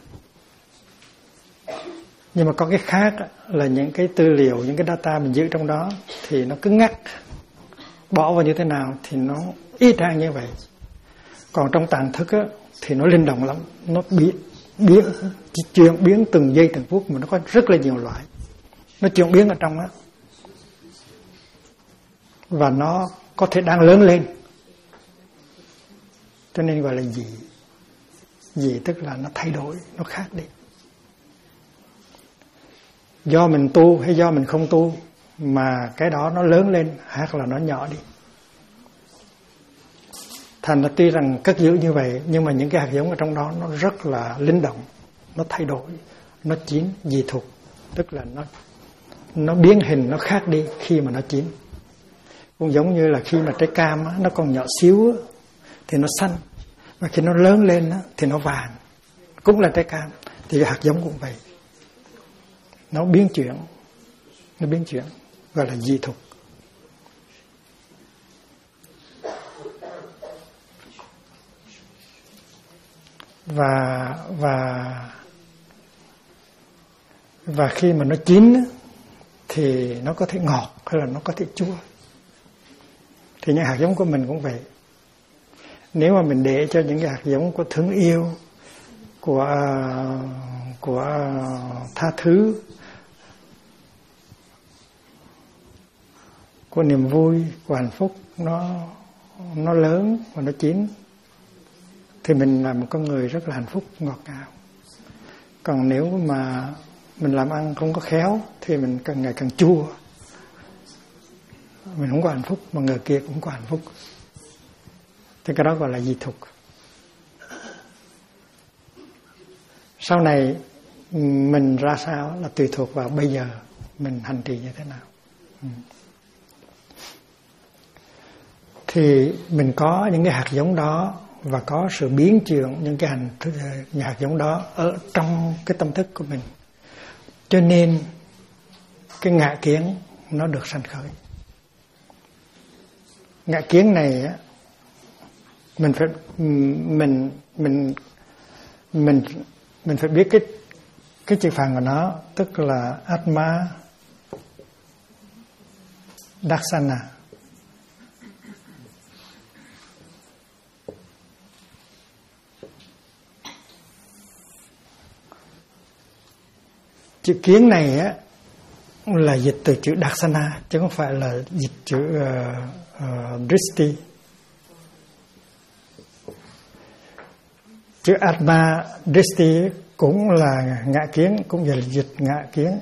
Nhưng mà có cái khác là những cái tư liệu, những cái data mình giữ trong đó thì nó cứng ngắc, bỏ vào như thế nào thì nó y chang như vậy. Còn trong tàng thức á, thì nó linh động lắm, nó chuyển biến từng giây từng phút, mà nó có rất là nhiều loại, nó chuyển biến ở trong đó, và nó có thể đang lớn lên, cho nên gọi là dị, tức là nó thay đổi, nó khác đi. Do mình tu hay do mình không tu mà cái đó nó lớn lên hoặc là nó nhỏ đi. Thành ra tuy rằng cất giữ như vậy, nhưng mà những cái hạt giống ở trong đó nó rất là linh động, nó thay đổi, nó chín, dị thục, tức là nó biến hình, nó khác đi khi mà nó chín. Cũng giống như là khi mà trái cam á, nó còn nhỏ xíu á, thì nó xanh, và khi nó lớn lên á, thì nó vàng, cũng là trái cam. Thì hạt giống cũng vậy, nó biến chuyển, gọi là dị thục. Và khi mà nó chín thì nó có thể ngọt hay là nó có thể chua. Thì những hạt giống của mình cũng vậy. Nếu mà mình để cho những cái hạt giống của thương yêu, của tha thứ, của niềm vui, của hạnh phúc nó lớn và nó chín, thì mình là một con người rất là hạnh phúc, ngọt ngào. Còn nếu mà mình làm ăn không có khéo thì mình càng ngày càng chua, mình không có hạnh phúc mà người kia cũng có hạnh phúc. Thì cái đó gọi là dị thục. Sau này mình ra sao là tùy thuộc vào bây giờ mình hành trì như thế nào. Thì mình có những cái hạt giống đó và có sự biến chuyển những cái hạt giống đó ở trong cái tâm thức của mình. Cho nên cái ngã kiến nó được sanh khởi. Ngã kiến này mình phải biết cái chữ phạn của nó, tức là Atma Darsana. Chữ kiến này á là dịch từ chữ Darsana chứ không phải là dịch chữ Dristi. Chữ Atma Dristi cũng là ngã kiến, cũng là dịch ngã kiến.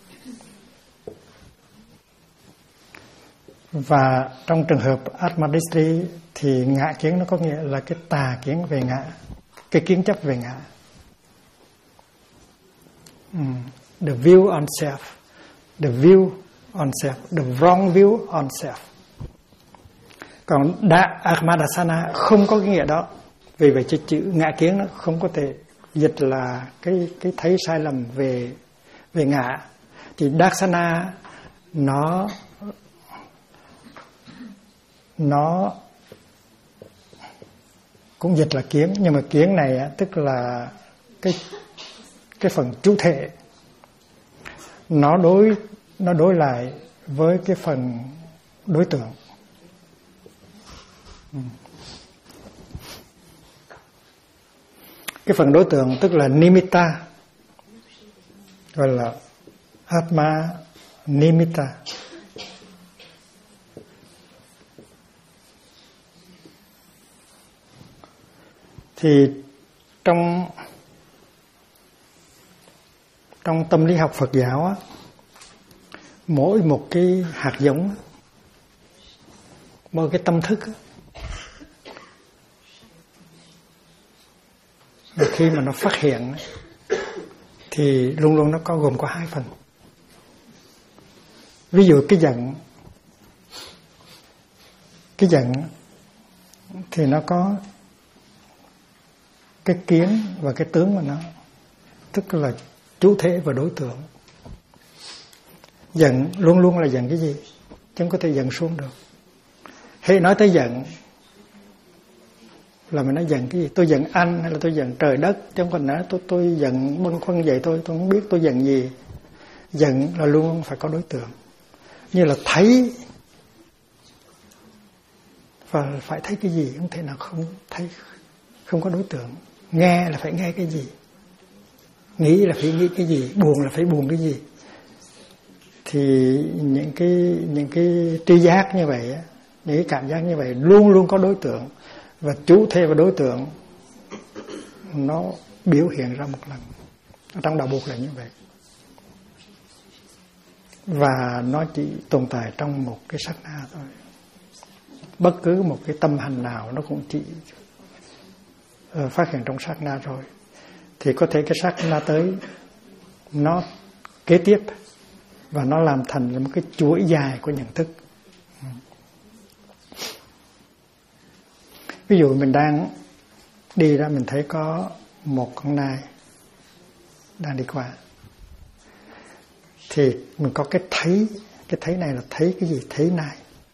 Và trong trường hợp Atma Dristi thì ngã kiến nó có nghĩa là cái tà kiến về ngã, cái kiến chấp về ngã. The view on self, the view on self, the wrong view on self. Còn Atma Darsana không có cái nghĩa đó. Vì vậy chữ ngã kiến nó không có thể dịch là cái thấy sai lầm về ngã. Thì Darsana nó cũng dịch là kiến, nhưng mà kiến này tức là cái phần chủ thể, nó đối lại với cái phần đối tượng. Cái phần đối tượng tức là nimitta, gọi là Atma Nimitta. Thì trong tâm lý học Phật giáo á, mỗi một cái hạt giống, mỗi cái tâm thức á, khi mà nó phát hiện thì luôn luôn nó gồm có hai phần. Ví dụ cái giận thì nó có cái kiến và cái tướng của nó, tức là chủ thể và đối tượng. Giận luôn luôn là giận cái gì, chứ không có thể giận xuống được. Hễ nói tới giận là mình nói giận cái gì, tôi giận anh hay là tôi giận trời đất, chứ không còn nói tôi giận bâng khuâng vậy tôi không biết tôi giận gì. Giận là luôn phải có đối tượng, như là thấy, và phải thấy cái gì, không thể nào không thấy, không có đối tượng. Nghe là phải nghe cái gì, nghĩ là phải nghĩ cái gì, buồn là phải buồn cái gì. Thì những cái tri giác như vậy, những cái cảm giác như vậy luôn luôn có đối tượng, và chủ thể và đối tượng nó biểu hiện ra một lần. Trong đạo Bụt là như vậy, và nó chỉ tồn tại trong một cái sát na thôi. Bất cứ một cái tâm hành nào nó cũng chỉ phát hiện trong sát na rồi, thì có thể cái sát na tới nó kế tiếp và nó làm thành một cái chuỗi dài của nhận thức. Ví dụ mình đang đi ra, mình thấy có một con nai đang đi qua, thì mình có cái thấy này là thấy cái gì? Thấy nai.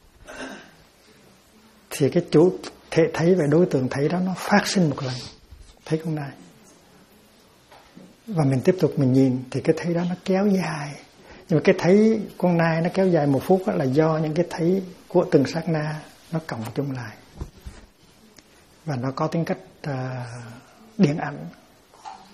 Thì cái chủ thể thấy và đối tượng thấy đó nó phát sinh một lần, thấy con nai. Và mình tiếp tục mình nhìn thì cái thấy đó nó kéo dài. Nhưng mà cái thấy con nai nó kéo dài 1 phút là do những cái thấy của từng sát na nó cộng chung lại, và nó có tính cách điện ảnh.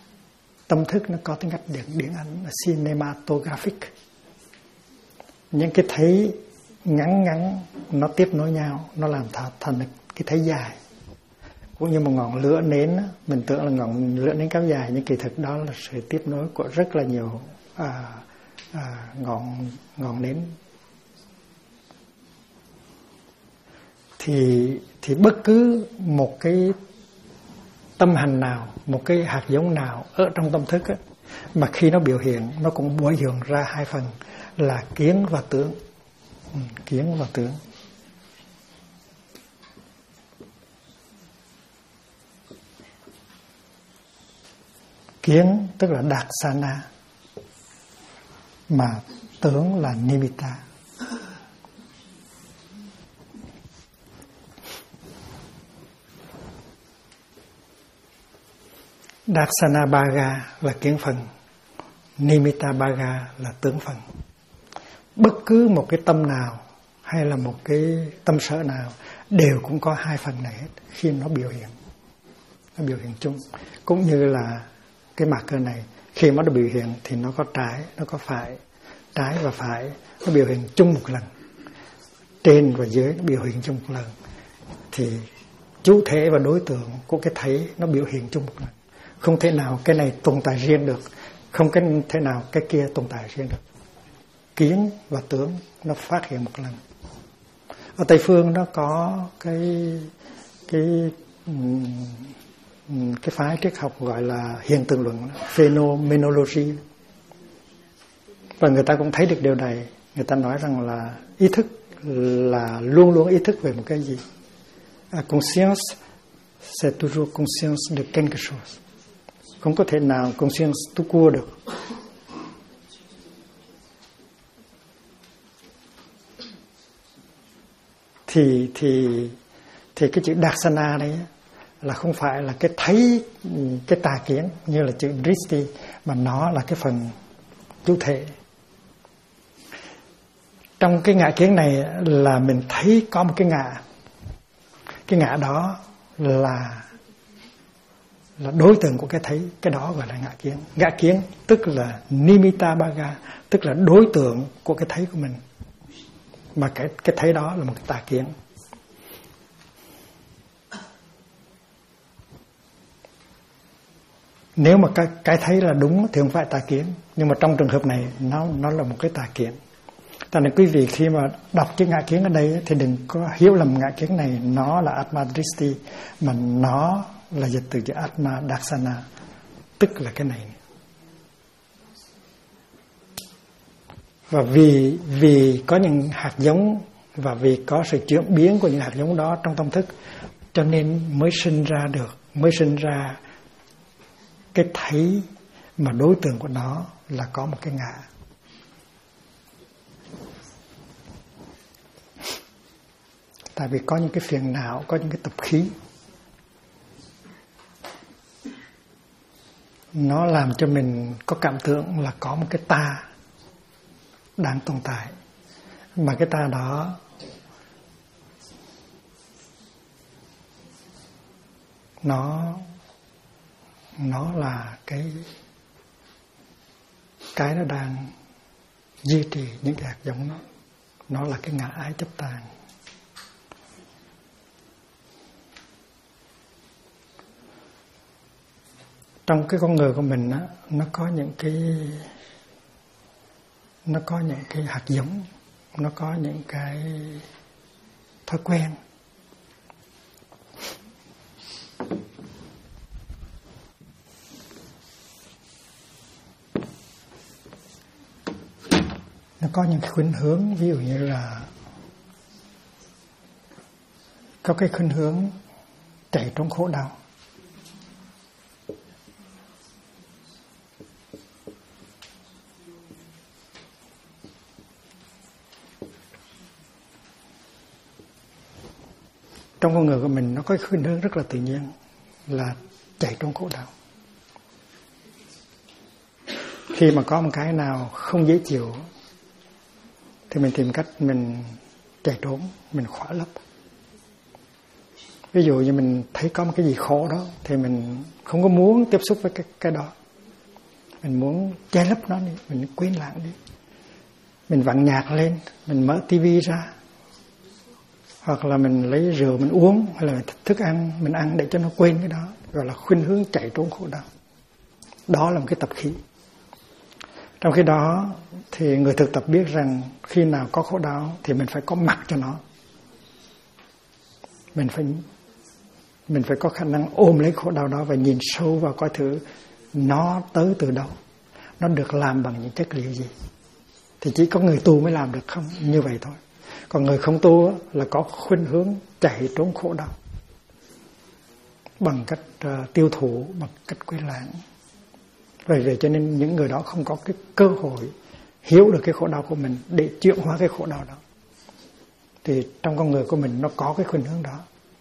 tâm thức nó có tính cách điện ảnh là cinematographic. Những cái thấy ngắn nó tiếp nối nhau, nó làm thành cái thấy dài. Cũng như một ngọn lửa nến, mình tưởng là ngọn lửa nến kéo dài, nhưng kỳ thực đó là sự tiếp nối của rất là nhiều ngọn nến. Thì bất cứ một cái tâm hành nào, một cái hạt giống nào ở trong tâm thức á, mà khi nó biểu hiện, nó cũng biểu hiện ra hai phần là kiến và tướng. Kiến và tướng. Kiến tức là Darsana, mà tướng là Nimitta. Darsana Bhaga là kiến phần, Nimitta Bhaga là tướng phần. Bất cứ một cái tâm nào hay là một cái tâm sở nào đều cũng có hai phần này hết khi nó biểu hiện. Nó biểu hiện chung. Cũng như là cái marker này, khi mà nó biểu hiện thì nó có trái, nó có phải, trái và phải, nó biểu hiện chung một lần. Trên và dưới nó biểu hiện chung một lần. Thì chủ thể và đối tượng của cái thấy nó biểu hiện chung một lần. Không thể nào cái này tồn tại riêng được, không thể nào cái kia tồn tại riêng được. Kiến và tướng nó phát hiện một lần. Ở Tây phương nó có cái phái triết học gọi là hiện tượng luận, phenomenology. Và người ta cũng thấy được điều này. Người ta nói rằng là ý thức là luôn luôn ý thức về một cái gì. Conscience, c'est toujours conscience de quelque chose. Không có thể nào conscience tout court được. Thì cái chữ Darsana đấy là không phải là cái thấy, cái tà kiến như là chữ Dristi, mà nó là cái phần chủ thể. Trong cái ngã kiến này là mình thấy có một cái ngã. Cái ngã đó là đối tượng của cái thấy, cái đó gọi là ngã kiến. Ngã kiến tức là Nimitta Bhaga, tức là đối tượng của cái thấy của mình. Mà cái thấy đó là một cái tà kiến. Nếu mà cái thấy là đúng thì không phải tà kiến, nhưng mà trong trường hợp này nó là một cái tà kiến. Cho nên quý vị khi mà đọc chữ ngã kiến ở đây thì đừng có hiểu lầm ngã kiến này nó là Atma Dristi, mà nó là dịch từ chữ Atma Darsana, tức là cái này. Và vì có những hạt giống và vì có sự chuyển biến của những hạt giống đó trong tâm thức, cho nên mới sinh ra cái thấy mà đối tượng của nó là có một cái ngã. Tại vì có những cái phiền não, có những cái tập khí, nó làm cho mình có cảm tưởng là có một cái ta đang tồn tại. Mà cái ta đó nó là cái nó đang duy trì những cái hạt giống đó. Nó là cái ngã ái chấp tàng. Trong cái con người của mình á, nó có những cái hạt giống, nó có những cái thói quen. Nó có những cái khuynh hướng, ví dụ như là có cái khuynh hướng chạy trốn khổ đau. Trong con người của mình nó có cái khuynh hướng rất là tự nhiên là chạy trốn khổ đau. Khi mà có một cái nào không dễ chịu thì mình tìm cách mình chạy trốn, mình khỏa lấp. Ví dụ như mình thấy có một cái gì khổ đó thì mình không có muốn tiếp xúc với cái đó. mình muốn che lấp nó đi, mình quên lãng đi. Mình vặn nhạc lên, mình mở tivi ra, hoặc là mình lấy rượu mình uống, hay là thức ăn mình ăn để cho nó quên cái đó, gọi là khuynh hướng chạy trốn khổ đau. Đó là một cái tập khí. Trong khi đó thì người thực tập biết rằng khi nào có khổ đau thì mình phải có mặt cho nó. Mình phải có khả năng ôm lấy khổ đau đó và nhìn sâu vào coi thử nó tới từ đâu, nó được làm bằng những chất liệu gì. Thì chỉ có người tu mới làm được không như vậy thôi. Còn người không tu là có khuynh hướng chạy trốn khổ đau bằng cách tiêu thụ, bằng cách quên lãng. Vì vậy cho nên những người đó không có cái cơ hội hiểu được cái khổ đau của mình để chuyển hóa cái khổ đau đó. Thì trong con người của mình nó có cái khuynh hướng đó.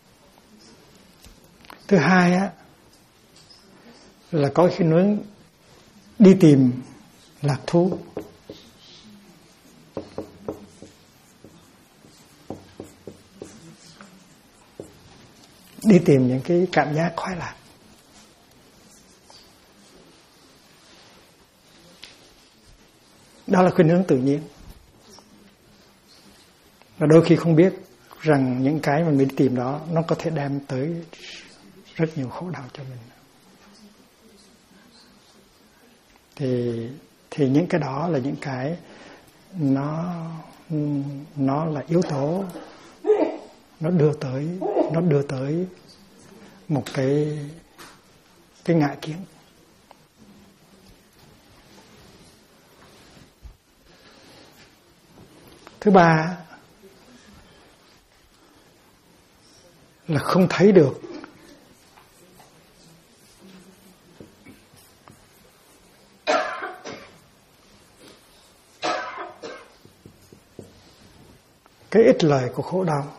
Thứ hai á, là có khuynh hướng đi tìm lạc thú. Đi tìm những cái cảm giác khoái lạc. Đó là khuynh hướng tự nhiên. Và đôi khi không biết rằng những cái mà mình đi tìm đó nó có thể đem tới rất nhiều khổ đau cho mình. Thì những cái đó là những cái nó là yếu tố nó đưa tới một cái ngã kiến. Thứ ba là không thấy được cái ích lợi của khổ đau.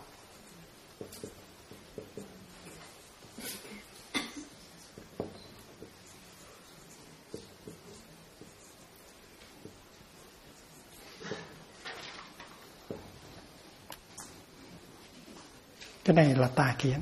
Cái này là tà kiến.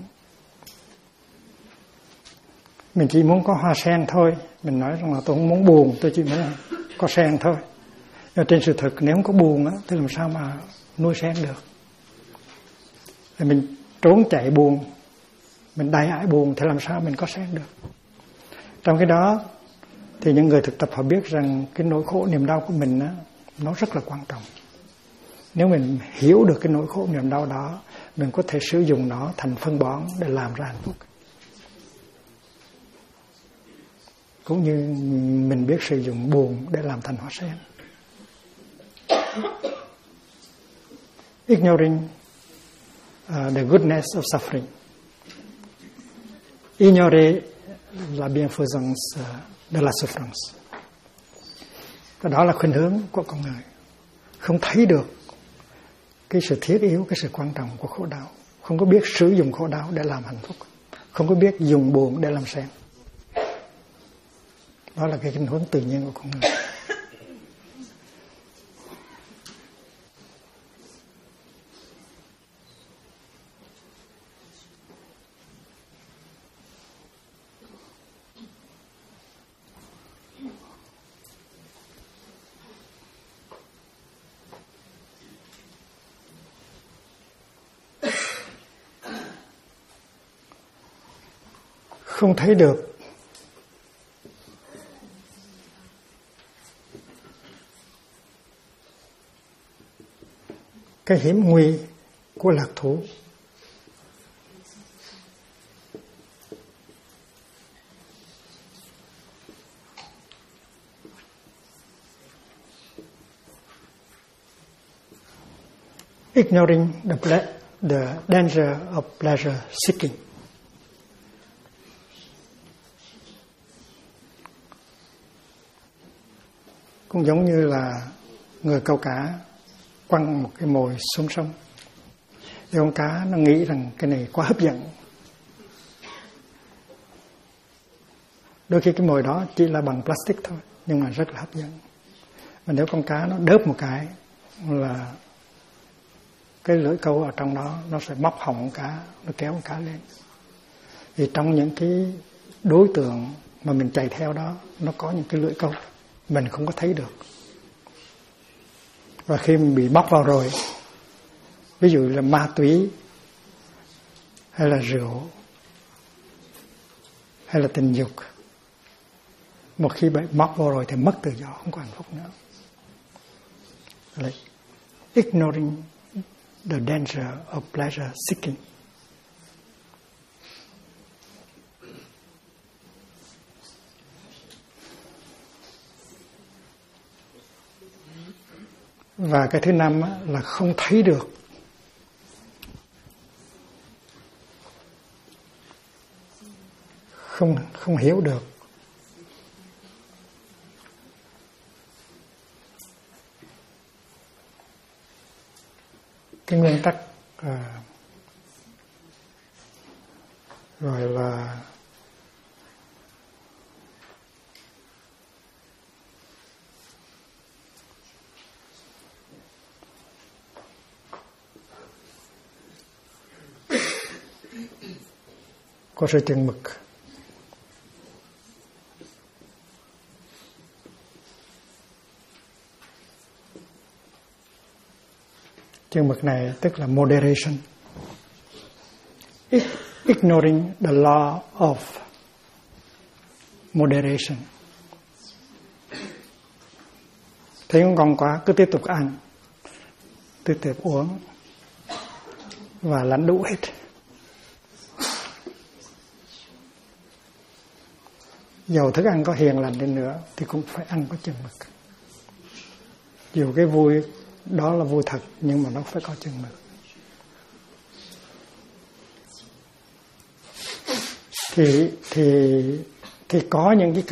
Mình chỉ muốn có hoa sen thôi. Mình nói rằng là tôi không muốn buồn, tôi chỉ muốn có sen thôi. Nhưng trên sự thực nếu không có buồn á, thì làm sao mà nuôi sen được. Thì mình trốn chạy buồn, mình đầy ải buồn thì làm sao mình có sen được. Trong cái đó thì những người thực tập họ biết rằng cái nỗi khổ niềm đau của mình á, nó rất là quan trọng. Nếu mình hiểu được cái nỗi khổ niềm đau đó, mình có thể sử dụng nó thành phân bón để làm ra hạnh phúc. Cũng như mình biết sử dụng buồn để làm thành hoa sen. Ignoring the goodness of suffering. Ignorer la bienfaisance de la souffrance. Và đó là khuynh hướng của con người. Không thấy được cái sự thiết yếu, cái sự quan trọng của khổ đau. Không có biết sử dụng khổ đau để làm hạnh phúc. Không có biết dùng buồn để làm sen. Đó là cái khuynh hướng tự nhiên của con người. Không thấy được cái hiểm nguy của lạc thú. Ignoring the danger of pleasure seeking. Cũng giống như là người câu cá quăng một cái mồi xuống sông. Thì con cá nó nghĩ rằng cái này quá hấp dẫn. Đôi khi cái mồi đó chỉ là bằng plastic thôi, nhưng mà rất là hấp dẫn. Và nếu con cá nó đớp một cái là cái lưỡi câu ở trong đó nó sẽ móc họng con cá, nó kéo con cá lên. Thì trong những cái đối tượng mà mình chạy theo đó, nó có những cái lưỡi câu. mình không có thấy được. Và khi mình bị bóc vào rồi, ví dụ là ma túy hay là rượu hay là tình dục, một khi bị móc vào rồi thì mất tự do, không có hạnh phúc nữa. Like ignoring the danger of pleasure seeking. Và cái thứ năm là không thấy được. Không hiểu được. Cái nguyên tắc gọi là có sự chừng mực. Chừng mực này tức là moderation. Ignoring the law of moderation. Thấy không còn quá, cứ tiếp tục ăn, tiếp tục uống và lãnh đủ hết. Dầu thức ăn có hiền lành đi nữa thì cũng phải ăn có chừng mực. Dù cái vui đó là vui thật, nhưng mà nó phải có chừng mực. Thì có những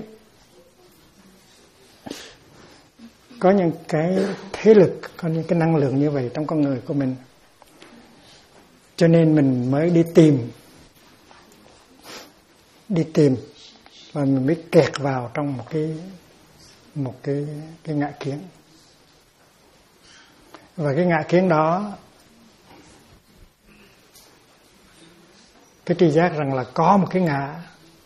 cái thế lực, có những cái năng lượng như vậy trong con người của mình. Cho nên mình mới đi tìm và mình mới kẹt vào trong một cái ngã kiến. Và cái ngã kiến đó, cái tri giác rằng là có một cái ngã,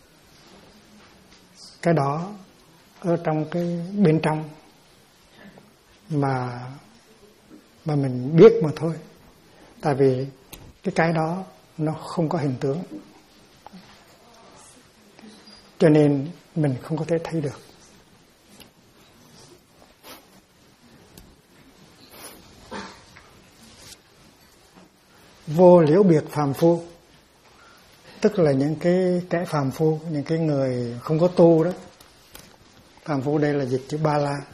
cái đó ở trong cái bên trong mà mình biết mà thôi. Tại vì cái đó nó không có hình tướng, cho nên mình không có thể thấy được. Vô liễu biệt phàm phu, tức là những cái kẻ phàm phu, những cái người không có tu đó. Phàm phu đây là dịch chữ Ba La.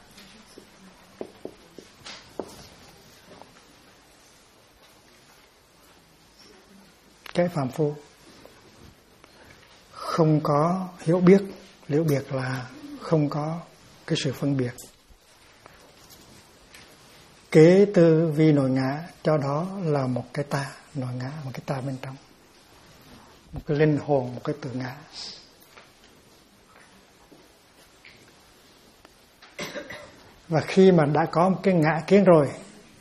Kẻ phàm phu không có hiểu biết. Liễu biệt là không có cái sự phân biệt. Kế tư vi nội ngã, cho đó là một cái ta, nội ngã, một cái ta bên trong, một cái linh hồn, một cái tự ngã. Và khi mà đã có một cái ngã kiến rồi,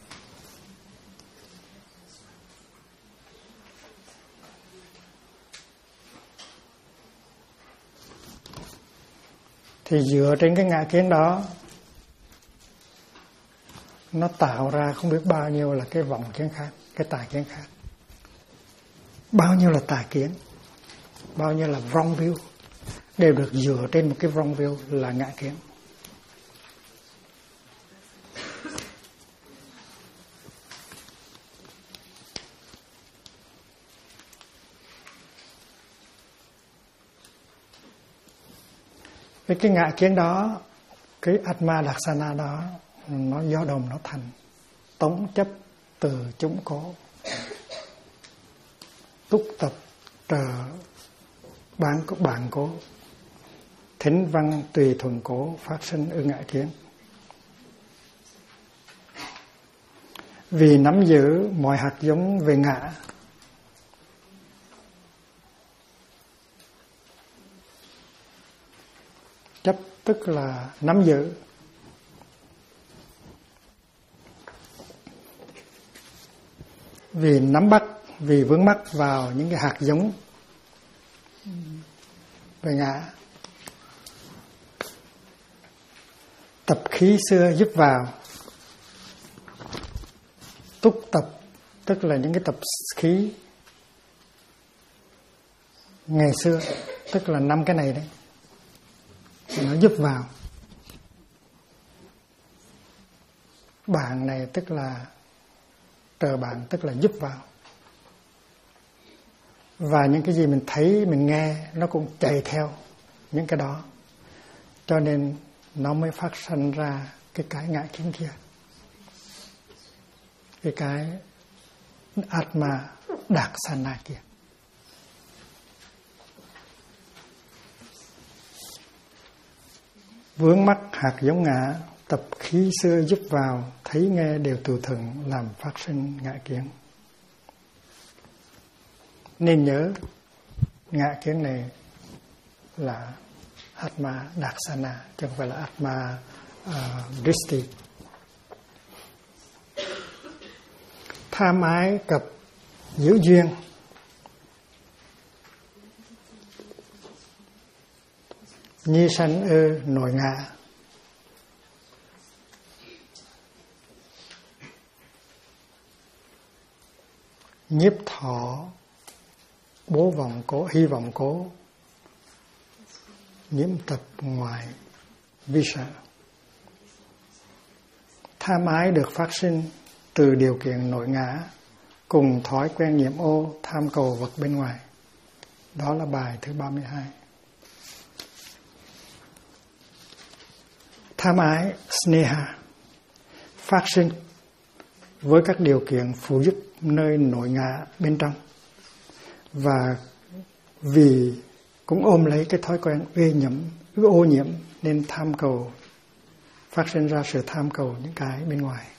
thì dựa trên cái ngã kiến đó, nó tạo ra không biết bao nhiêu là cái vọng kiến khác, cái tà kiến khác. Bao nhiêu là tà kiến, bao nhiêu là wrong view, đều được dựa trên một cái wrong view là ngã kiến. Với cái ngã kiến đó, cái Atma Darsana đó, nó do đồng nó thành tống chấp từ chúng cố, túc tập trợ bản cố, thính văn tùy thuần cố, phát sinh ư ngã kiến. Vì nắm giữ mọi hạt giống về ngã, chấp tức là nắm giữ. Vì nắm bắt, vì vướng mắc vào những cái hạt giống về ngã, tập khí xưa giúp vào. Túc tập tức là những cái tập khí ngày xưa, tức là 5 cái này đấy, nó giúp vào. Bạn này tức là trợ bạn, tức là giúp vào. Và những cái gì mình thấy, mình nghe, nó cũng chạy theo những cái đó. Cho nên nó mới phát sinh ra cái ngã kiến kia. Cái Atma Daksana kia. Vướng mắc hạt giống ngã, tập khí xưa giúp vào, thấy nghe đều từ thuận làm phát sinh ngã kiến. Nên nhớ ngã kiến này là Atma Daksana, chứ không phải là Atma Dristi. Tham ái cặp giữ duyên. Nhi sanh nội ngã. Nhiếp thọ bố vọng cố, hy vọng cố. Nhiễm tập ngoài vi sợ. Tham ái được phát sinh từ điều kiện nội ngã cùng thói quen nhiễm ô tham cầu vật bên ngoài. Đó là bài thứ 32. Tham ái sneha phát sinh với các điều kiện phụ giúp nơi nội ngã bên trong, và vì cũng ôm lấy cái thói quen ô nhiễm nên tham cầu, phát sinh ra sự tham cầu những cái bên ngoài.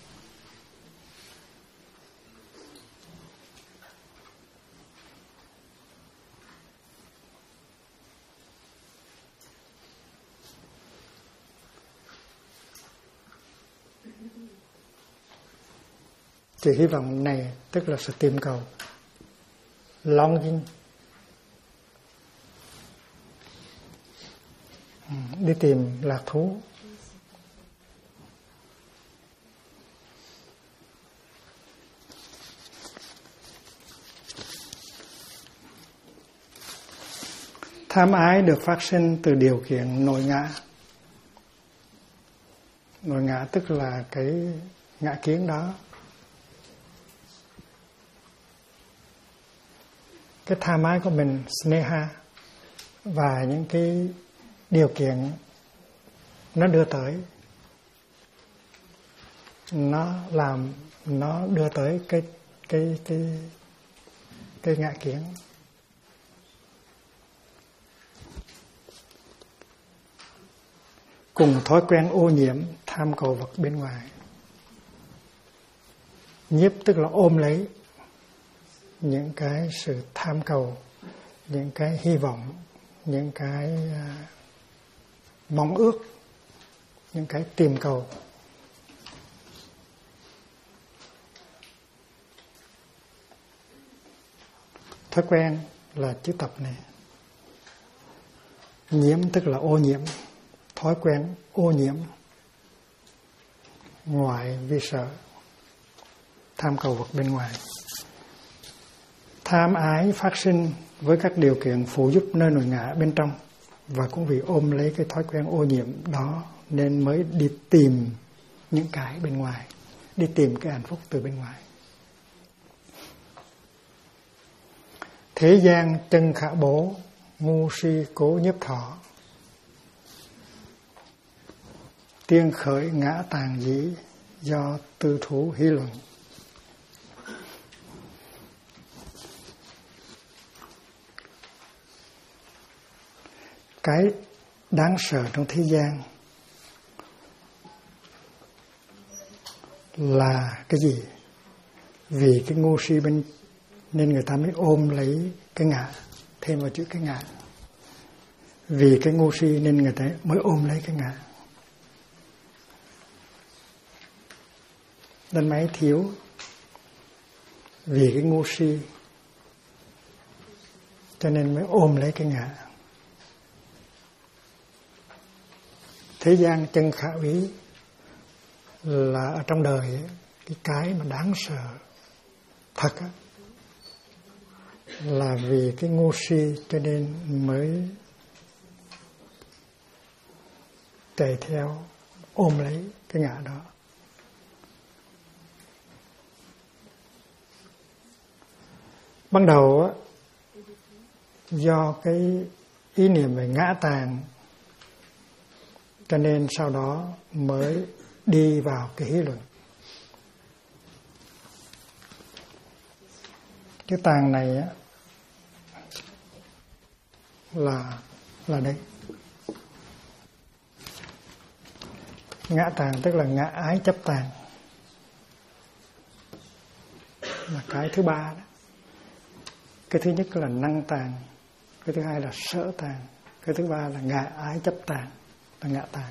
Thì hy vọng này tức là sự tìm cầu, longing, đi tìm lạc thú. Tham ái được phát sinh từ điều kiện nội ngã. Nội ngã tức là cái ngã kiến đó. Cái tham ái của mình, sneha, và những cái điều kiện nó đưa tới, nó đưa tới cái ngã kiến. Cùng thói quen ô nhiễm tham cầu vật bên ngoài. Nhiếp tức là ôm lấy những cái sự tham cầu, những cái hy vọng, những cái mong ước, những cái tìm cầu. Thói quen là chữ tập này. Nhiễm tức là ô nhiễm, thói quen ô nhiễm, ngoại vi sợ, tham cầu vật bên ngoài. Tham ái phát sinh với các điều kiện phụ giúp nơi nội ngã bên trong, và cũng vì ôm lấy cái thói quen ô nhiễm đó nên mới đi tìm những cái bên ngoài, đi tìm cái hạnh phúc từ bên ngoài. Thế gian chân khả bố, ngu si cố nhiếp thọ. Tiên khởi ngã tàn dĩ, do tư thú hí luận. Cái đáng sợ trong thế gian là cái gì? Vì cái ngu si bên nên người ta mới ôm lấy cái ngã, thêm vào chữ cái ngã. Vì cái ngu si nên người ta mới ôm lấy cái ngã. Đến máy thiếu vì cái ngu si cho nên mới ôm lấy cái ngã. Thế gian chân khả úy, là ở trong đời cái mà đáng sợ thật á, là vì cái ngu si cho nên mới chạy theo ôm lấy cái ngã đó. Ban đầu á, do cái ý niệm về ngã tàng cho nên sau đó mới đi vào cái hí luận. Cái tàng này á, là đây. Ngã tàng tức là ngã ái chấp tàng, là cái thứ ba đó. Cái thứ nhất là năng tàng, cái thứ hai là sở tàng, cái thứ ba là ngã ái chấp tàng, là ngã tàng.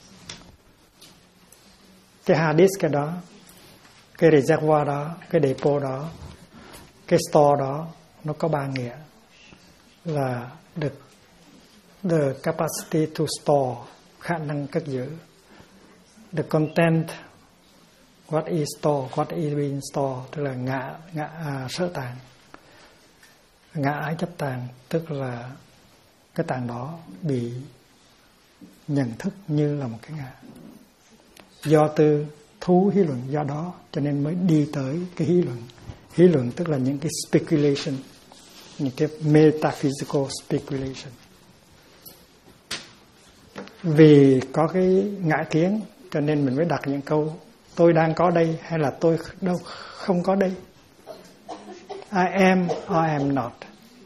Cái hard disk cái đó, cái reservoir đó, cái depot đó, cái store đó, nó có ba nghĩa là the capacity to store, khả năng cất giữ, the content, what is stored, what is being stored, tức là sở tàng. Ngã ái chấp tàng tức là cái tàng đó bị nhận thức như là một cái ngã. Do từ thú hí luận, do đó cho nên mới đi tới cái hí luận. Hí luận tức là những cái speculation, những cái metaphysical speculation. Vì có cái ngã kiến cho nên mình mới đặt những câu tôi đang có đây hay là tôi đâu không có đây. I am or I am not.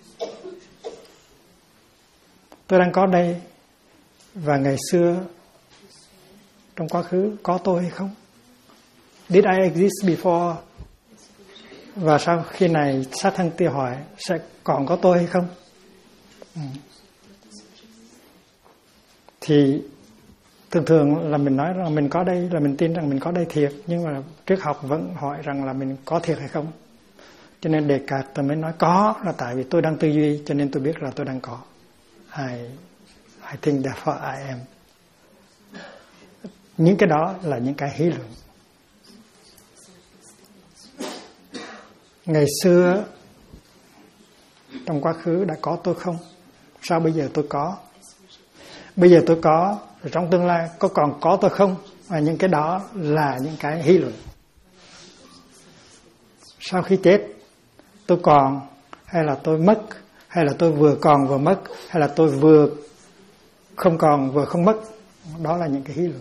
Tôi đang có đây và ngày xưa trong quá khứ có tôi hay không? Did I exist before? Và sau khi này sát thân tiêu hỏi sẽ còn có tôi hay không? Thì thường là mình nói rằng mình có đây, là mình tin rằng mình có đây thiệt, nhưng mà triết học vẫn hỏi rằng là mình có thiệt hay không. Cho nên Descartes tôi mới nói có là tại vì tôi đang tư duy cho nên tôi biết là tôi đang có. I think therefore I am. Những cái đó là những cái hí luận. Ngày xưa trong quá khứ đã có tôi không? Sao bây giờ tôi có? Bây giờ tôi có, rồi trong tương lai có còn có tôi không? Và những cái đó là những cái hí luận. Sau khi chết tôi còn hay là tôi mất, hay là tôi vừa còn vừa mất, hay là tôi vừa không còn vừa không mất, đó là những cái hí luận.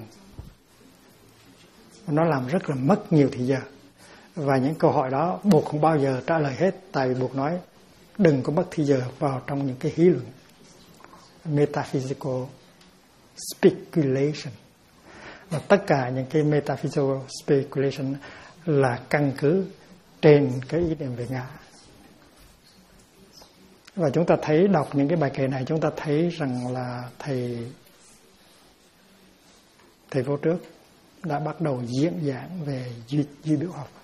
Nó làm rất là mất nhiều thời giờ. Và những câu hỏi đó Buộc không bao giờ trả lời hết, tại vì Buộc nói đừng có mất thời giờ vào trong những cái hí luận metaphysical speculation. Và tất cả những cái metaphysical speculation là căn cứ trên cái ý niệm về ngã. Và chúng ta thấy đọc những cái bài kệ này, chúng ta thấy rằng là thầy vô trước đã bắt đầu diễn giảng về duy biểu học.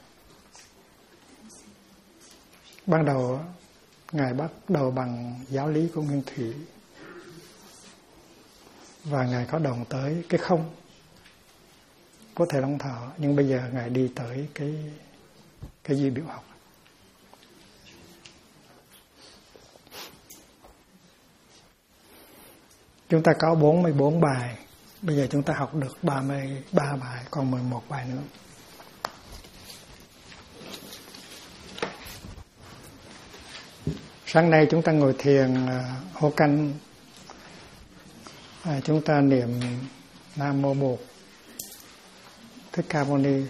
Ban đầu Ngài bắt đầu bằng giáo lý của Nguyên Thủy, và Ngài có đồng tới cái không của Thầy Long Thọ, nhưng bây giờ Ngài đi tới cái duy biểu học. Chúng ta có 44 bài, bây giờ chúng ta học được 33 bài, còn 11 bài nữa. Sáng nay chúng ta ngồi thiền hô canh, chúng ta niệm Nam Mô Bụt Thích Ca Mâu Ni.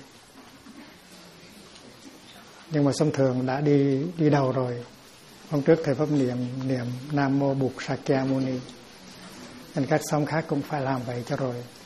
Nhưng mà thông thường đã đi đầu rồi. Hôm trước thầy Pháp niệm Nam Mô Bụt Sakya Muni, nên các sông khác cũng phải làm vậy cho rồi.